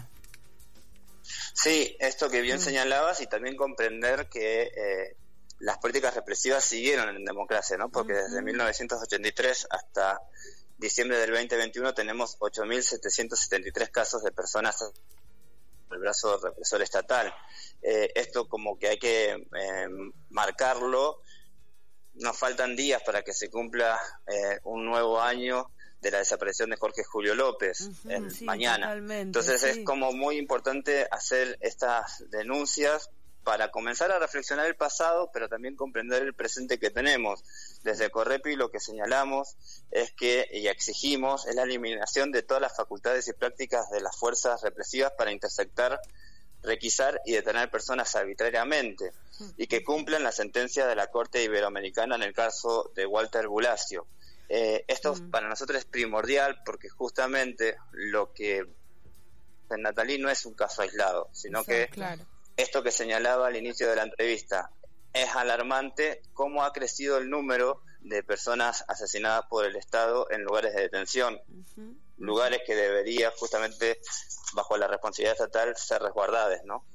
Sí, esto que bien señalabas, y también comprender que las políticas represivas siguieron en democracia, ¿no? Porque desde 1983 hasta diciembre del 2021 tenemos 8.773 casos de personas por el brazo represor estatal. Esto como que hay que marcarlo. Nos faltan días para que se cumpla un nuevo año de la desaparición de Jorge Julio López, mañana. Entonces es como muy importante hacer estas denuncias para comenzar a reflexionar el pasado, pero también comprender el presente que tenemos. Desde Correpi lo que señalamos es que, y exigimos, es la eliminación de todas las facultades y prácticas de las fuerzas represivas para interceptar, requisar y detener personas arbitrariamente, y que cumplan la sentencia de la Corte Iberoamericana en el caso de Walter Bulacio. Esto para nosotros es primordial porque justamente lo que en Natalí no es un caso aislado, sino que esto que señalaba al inicio de la entrevista, es alarmante cómo ha crecido el número de personas asesinadas por el Estado en lugares de detención, lugares que debería justamente bajo la responsabilidad estatal ser resguardadas, ¿no?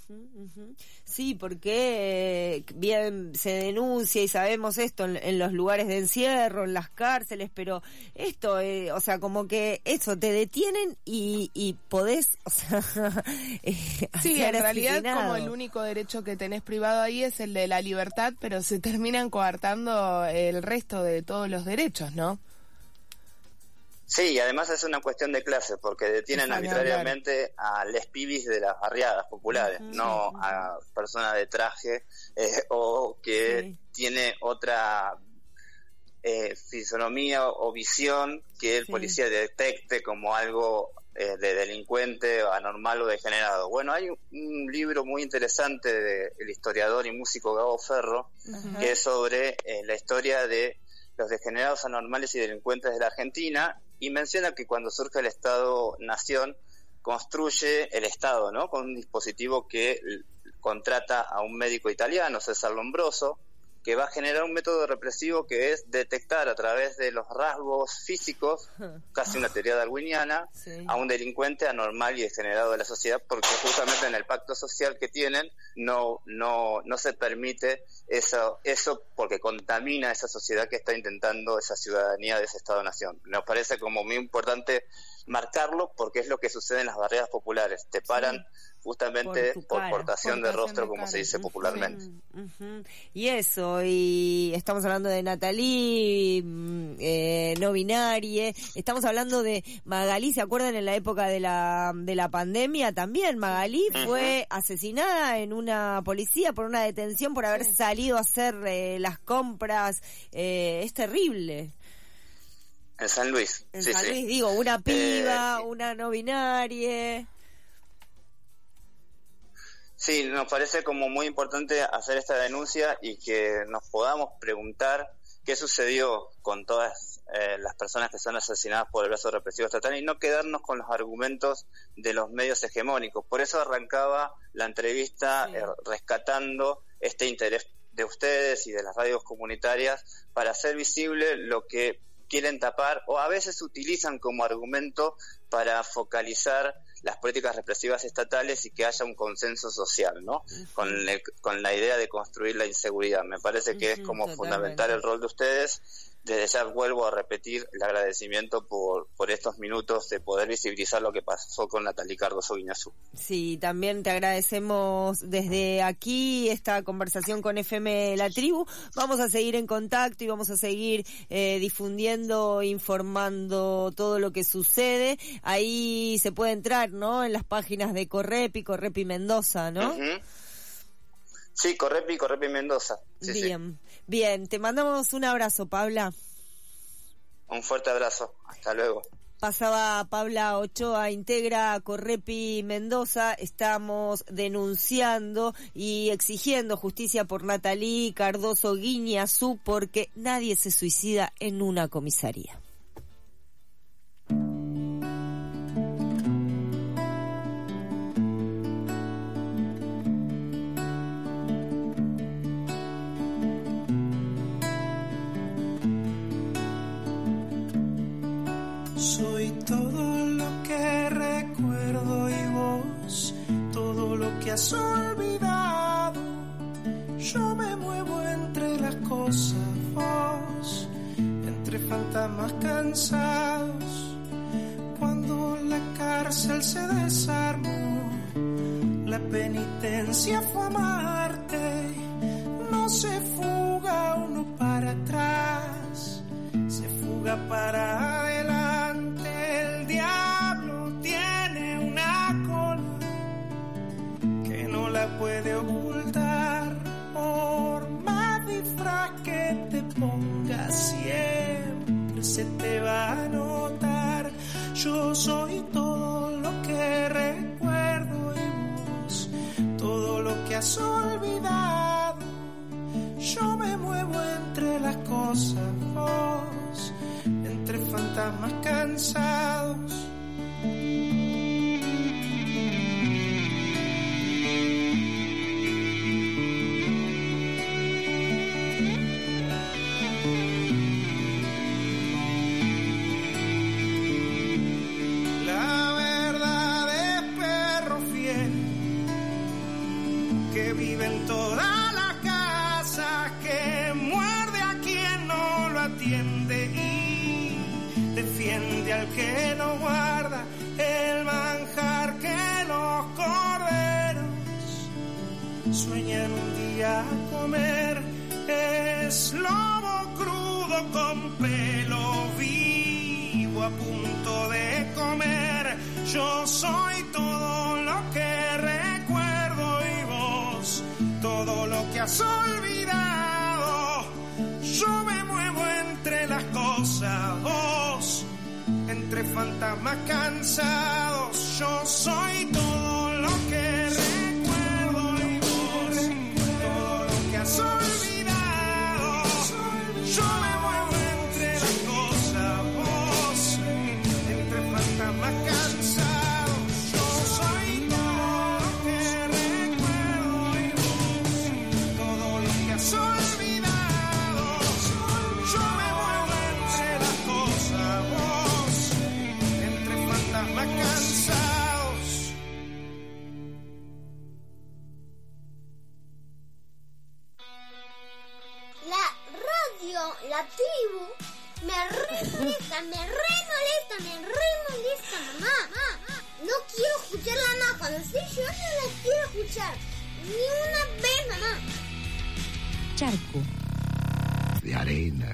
Sí, porque bien se denuncia y sabemos esto en los lugares de encierro, en las cárceles, pero esto, o sea, como que eso, te detienen y podés, o sea, sí, en realidad como el único derecho que tenés privado ahí es el de la libertad, pero se terminan coartando el resto de todos los derechos, ¿no? Sí, y además es una cuestión de clase, porque detienen arbitrariamente a les pibis de las barriadas populares, no a personas de traje o que tiene otra fisonomía o visión que el policía detecte como algo de delincuente, anormal o degenerado. Bueno, hay un libro muy interesante del historiador y músico Gabo Ferro, que es sobre la historia de los degenerados, anormales y delincuentes de la Argentina, y menciona que cuando surge el Estado-Nación, construye el Estado, ¿no? Con un dispositivo que contrata a un médico italiano, César Lombroso, que va a generar un método represivo que es detectar a través de los rasgos físicos, casi una teoría darwiniana, a un delincuente anormal y degenerado de la sociedad, porque justamente en el pacto social que tienen no se permite eso porque contamina esa sociedad que está intentando esa ciudadanía de ese Estado-Nación. Nos parece como muy importante marcarlo porque es lo que sucede en las barriadas populares, te paran justamente por portación de rostro, como se dice popularmente. Y eso, y estamos hablando de Natalie, no binaria, estamos hablando de Magalí, ¿se acuerdan en la época de la pandemia también? Magalí fue asesinada en una policía por una detención por haber salido a hacer las compras, es terrible. En San Luis. En San Luis, digo, una piba, una no binaria. Sí, nos parece como muy importante hacer esta denuncia y que nos podamos preguntar qué sucedió con todas las personas que son asesinadas por el brazo represivo estatal y no quedarnos con los argumentos de los medios hegemónicos. Por eso arrancaba la entrevista rescatando este interés de ustedes y de las radios comunitarias para hacer visible lo que quieren tapar o a veces utilizan como argumento para focalizar las políticas represivas estatales y que haya un consenso social, ¿no? Con la idea de construir la inseguridad. Me parece que es como fundamental el rol de ustedes. Desde ya vuelvo a repetir el agradecimiento por estos minutos de poder visibilizar lo que pasó con Natalie Cardoso Guiñazú. Sí, también te agradecemos desde aquí esta conversación con FM La Tribu. Vamos a seguir en contacto y vamos a seguir difundiendo, informando todo lo que sucede. Ahí se puede entrar, ¿no? En las páginas de Correpi Mendoza, ¿no? Sí, Correpi Mendoza. Sí, Bien, te mandamos un abrazo, Paula. Un fuerte abrazo, hasta luego. Pasaba Paula Ochoa, integra Correpi Mendoza. Estamos denunciando y exigiendo justicia por Natalie Cardoso Guiñazú porque nadie se suicida en una comisaría. Soy todo lo que recuerdo y vos, todo lo que has olvidado. Yo me muevo entre las cosas, vos, entre fantasmas cansados. Cuando la cárcel se desarmó, la penitencia fue amarte. No se fuga uno para atrás, se fuga para adelante. El diablo tiene una cola que no la puede ocultar. Por más disfraz que te pongas, siempre se te va a notar. Yo soy todo lo que recuerdo y vos, todo lo que has olvidado. Yo me muevo entre las cosas, vos, entre fantasmas cansados. La verdad es perro fiel que vive en todas las casas, que muerde a quien no lo atiende y defiende al que no guarda el manjar que los corderos sueñan un día comer. Es lobo crudo con pelo vivo a punto de comer. Yo soy todo lo que recuerdo y vos, todo lo que has olvidado. Yo me muevo entre las cosas, vos, entre fantasmas cansados. Yo soy todo lo que recuerdo y vos, todo lo que has olvidado. Yo me muevo entre las cosas, vos, molesta, mamá. No quiero escucharla más. Cuando estoy llorando no la quiero escuchar. Ni una vez, mamá. Charco. De arena.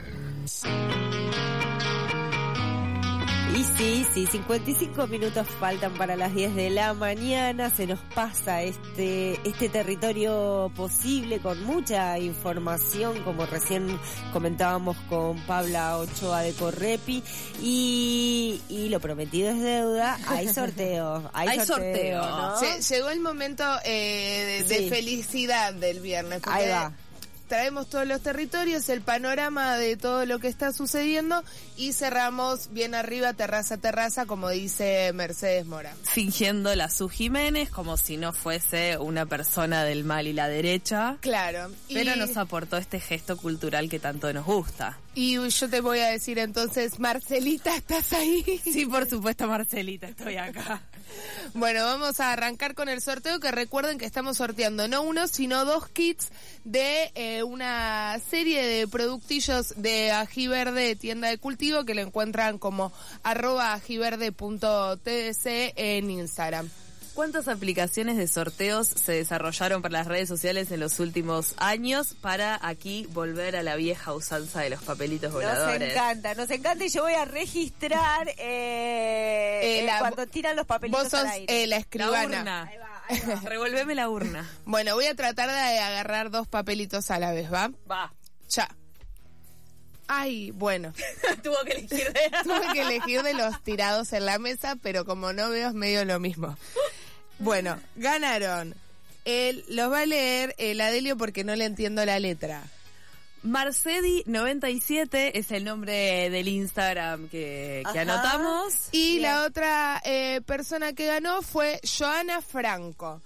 Y sí, 55 minutos faltan para las 10 de la mañana. Se nos pasa este territorio posible con mucha información, como recién comentábamos con Paula Ochoa de Correpi. Y lo prometido es deuda. Hay sorteo. Hay sorteo, ¿no? Llegó el momento de felicidad del viernes. Ahí va. Traemos todos los territorios, el panorama de todo lo que está sucediendo y cerramos bien arriba, terraza a terraza, como dice Mercedes Mora. Fingiendo la Su Jiménez como si no fuese una persona del mal y la derecha. Claro. Pero nos aportó este gesto cultural que tanto nos gusta. Y yo te voy a decir entonces, Marcelita, ¿estás ahí? Sí, por supuesto, Marcelita, estoy acá. Bueno, vamos a arrancar con el sorteo, que recuerden que estamos sorteando no uno, sino 2 kits de una serie de productillos de Ají Verde, tienda de cultivo, que lo encuentran como @ajiverde.tdc en Instagram. ¿Cuántas aplicaciones de sorteos se desarrollaron para las redes sociales en los últimos años para aquí volver a la vieja usanza de los papelitos voladores? Nos encanta y yo voy a registrar cuando tiran los papelitos. Vos sos al aire. la escribana. La urna. Ahí va. Revolveme la urna. Bueno, voy a tratar de agarrar 2 papelitos a la vez, ¿va? Va. Ya. Ay, bueno. Tuve que elegir de los tirados en la mesa, pero como no veo es medio lo mismo. Bueno, ganaron. Los va a leer el Adelio porque no le entiendo la letra. Marcedi97 es el nombre del Instagram que anotamos. Y bien. La otra persona que ganó fue Joana Franco.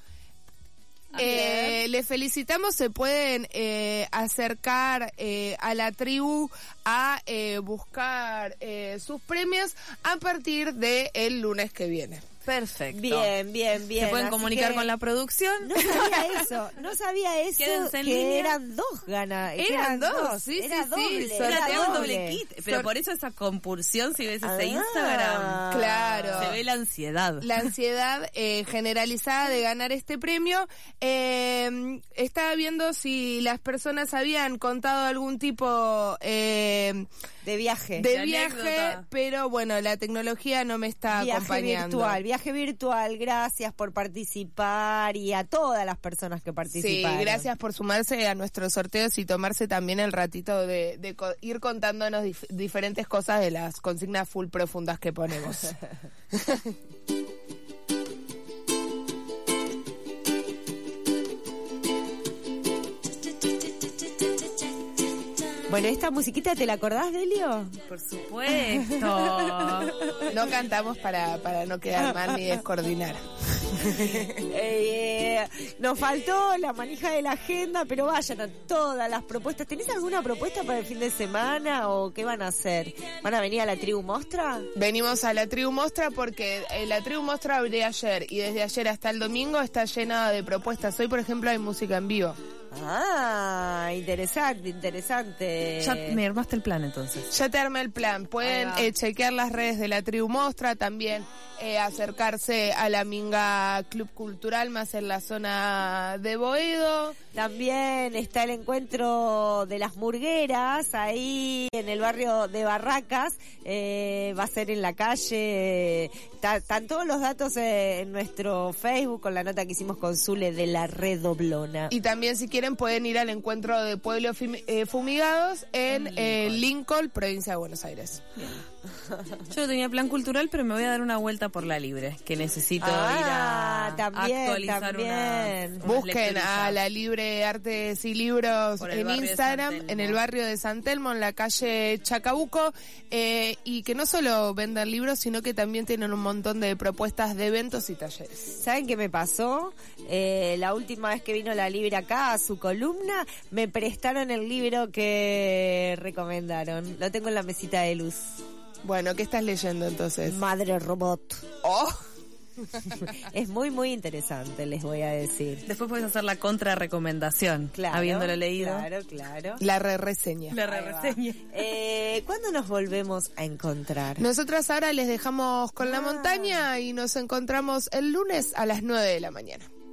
Le felicitamos, se pueden acercar a la tribu a buscar sus premios a partir del lunes que viene. Perfecto. Bien. Se pueden comunicar con la producción. No sabía eso. Quédense en que línea. Eran 2 ganas. Eran dos, sí. Sorteamos un doble kit. Pero por eso esa compulsión, si ves ese Instagram. Claro. Se ve la ansiedad. La ansiedad generalizada de ganar este premio. Estaba viendo si las personas habían contado algún tipo de viaje. Pero bueno, la tecnología no me está acompañando. Viaje virtual, gracias por participar y a todas las personas que participaron. Sí, gracias por sumarse a nuestros sorteos y tomarse también el ratito de ir contándonos diferentes cosas de las consignas full profundas que ponemos. Bueno, ¿esta musiquita te la acordás, Delio? Por supuesto. No cantamos para no quedar mal ni descoordinar. Nos faltó la manija de la agenda, pero vayan a todas las propuestas. ¿Tenés alguna propuesta para el fin de semana o qué van a hacer? ¿Van a venir a la Tribu Mostra? Venimos a la Tribu Mostra porque la Tribu Mostra abrió ayer y desde ayer hasta el domingo está llena de propuestas. Hoy, por ejemplo, hay música en vivo. Ah, interesante. Ya me armaste el plan entonces. Ya te armé el plan. Pueden chequear las redes de la Tribu Mostra, también acercarse a la Minga Club Cultural, más en la zona de Boedo. También está el encuentro de las murgueras, ahí en el barrio de Barracas, va a ser en la calle. Están todos los datos en nuestro Facebook con la nota que hicimos con Zule de la Redoblona. Y también, si quieren, pueden ir al encuentro de Pueblos Fumigados en Lincoln, provincia de Buenos Aires. Yo no tenía plan cultural, pero me voy a dar una vuelta por la Libre, que necesito ir a actualizar unas Busquen a la Libre Artes y Libros en Instagram, en el barrio de San Telmo, en la calle Chacabuco, y que no solo venden libros, sino que también tienen un montón de propuestas de eventos y talleres. ¿Saben qué me pasó? La última vez que vino la Libre acá a su columna, me prestaron el libro que recomendaron. Lo tengo en la mesita de luz. Bueno, ¿qué estás leyendo entonces? Madre Robot. ¡Oh! Es muy, muy interesante, les voy a decir. Después puedes hacer la contrarrecomendación, habiéndolo leído. Claro. La re-reseña. ¿Cuándo nos volvemos a encontrar? Nosotras ahora les dejamos con la montaña y nos encontramos el lunes a las 9 de la mañana.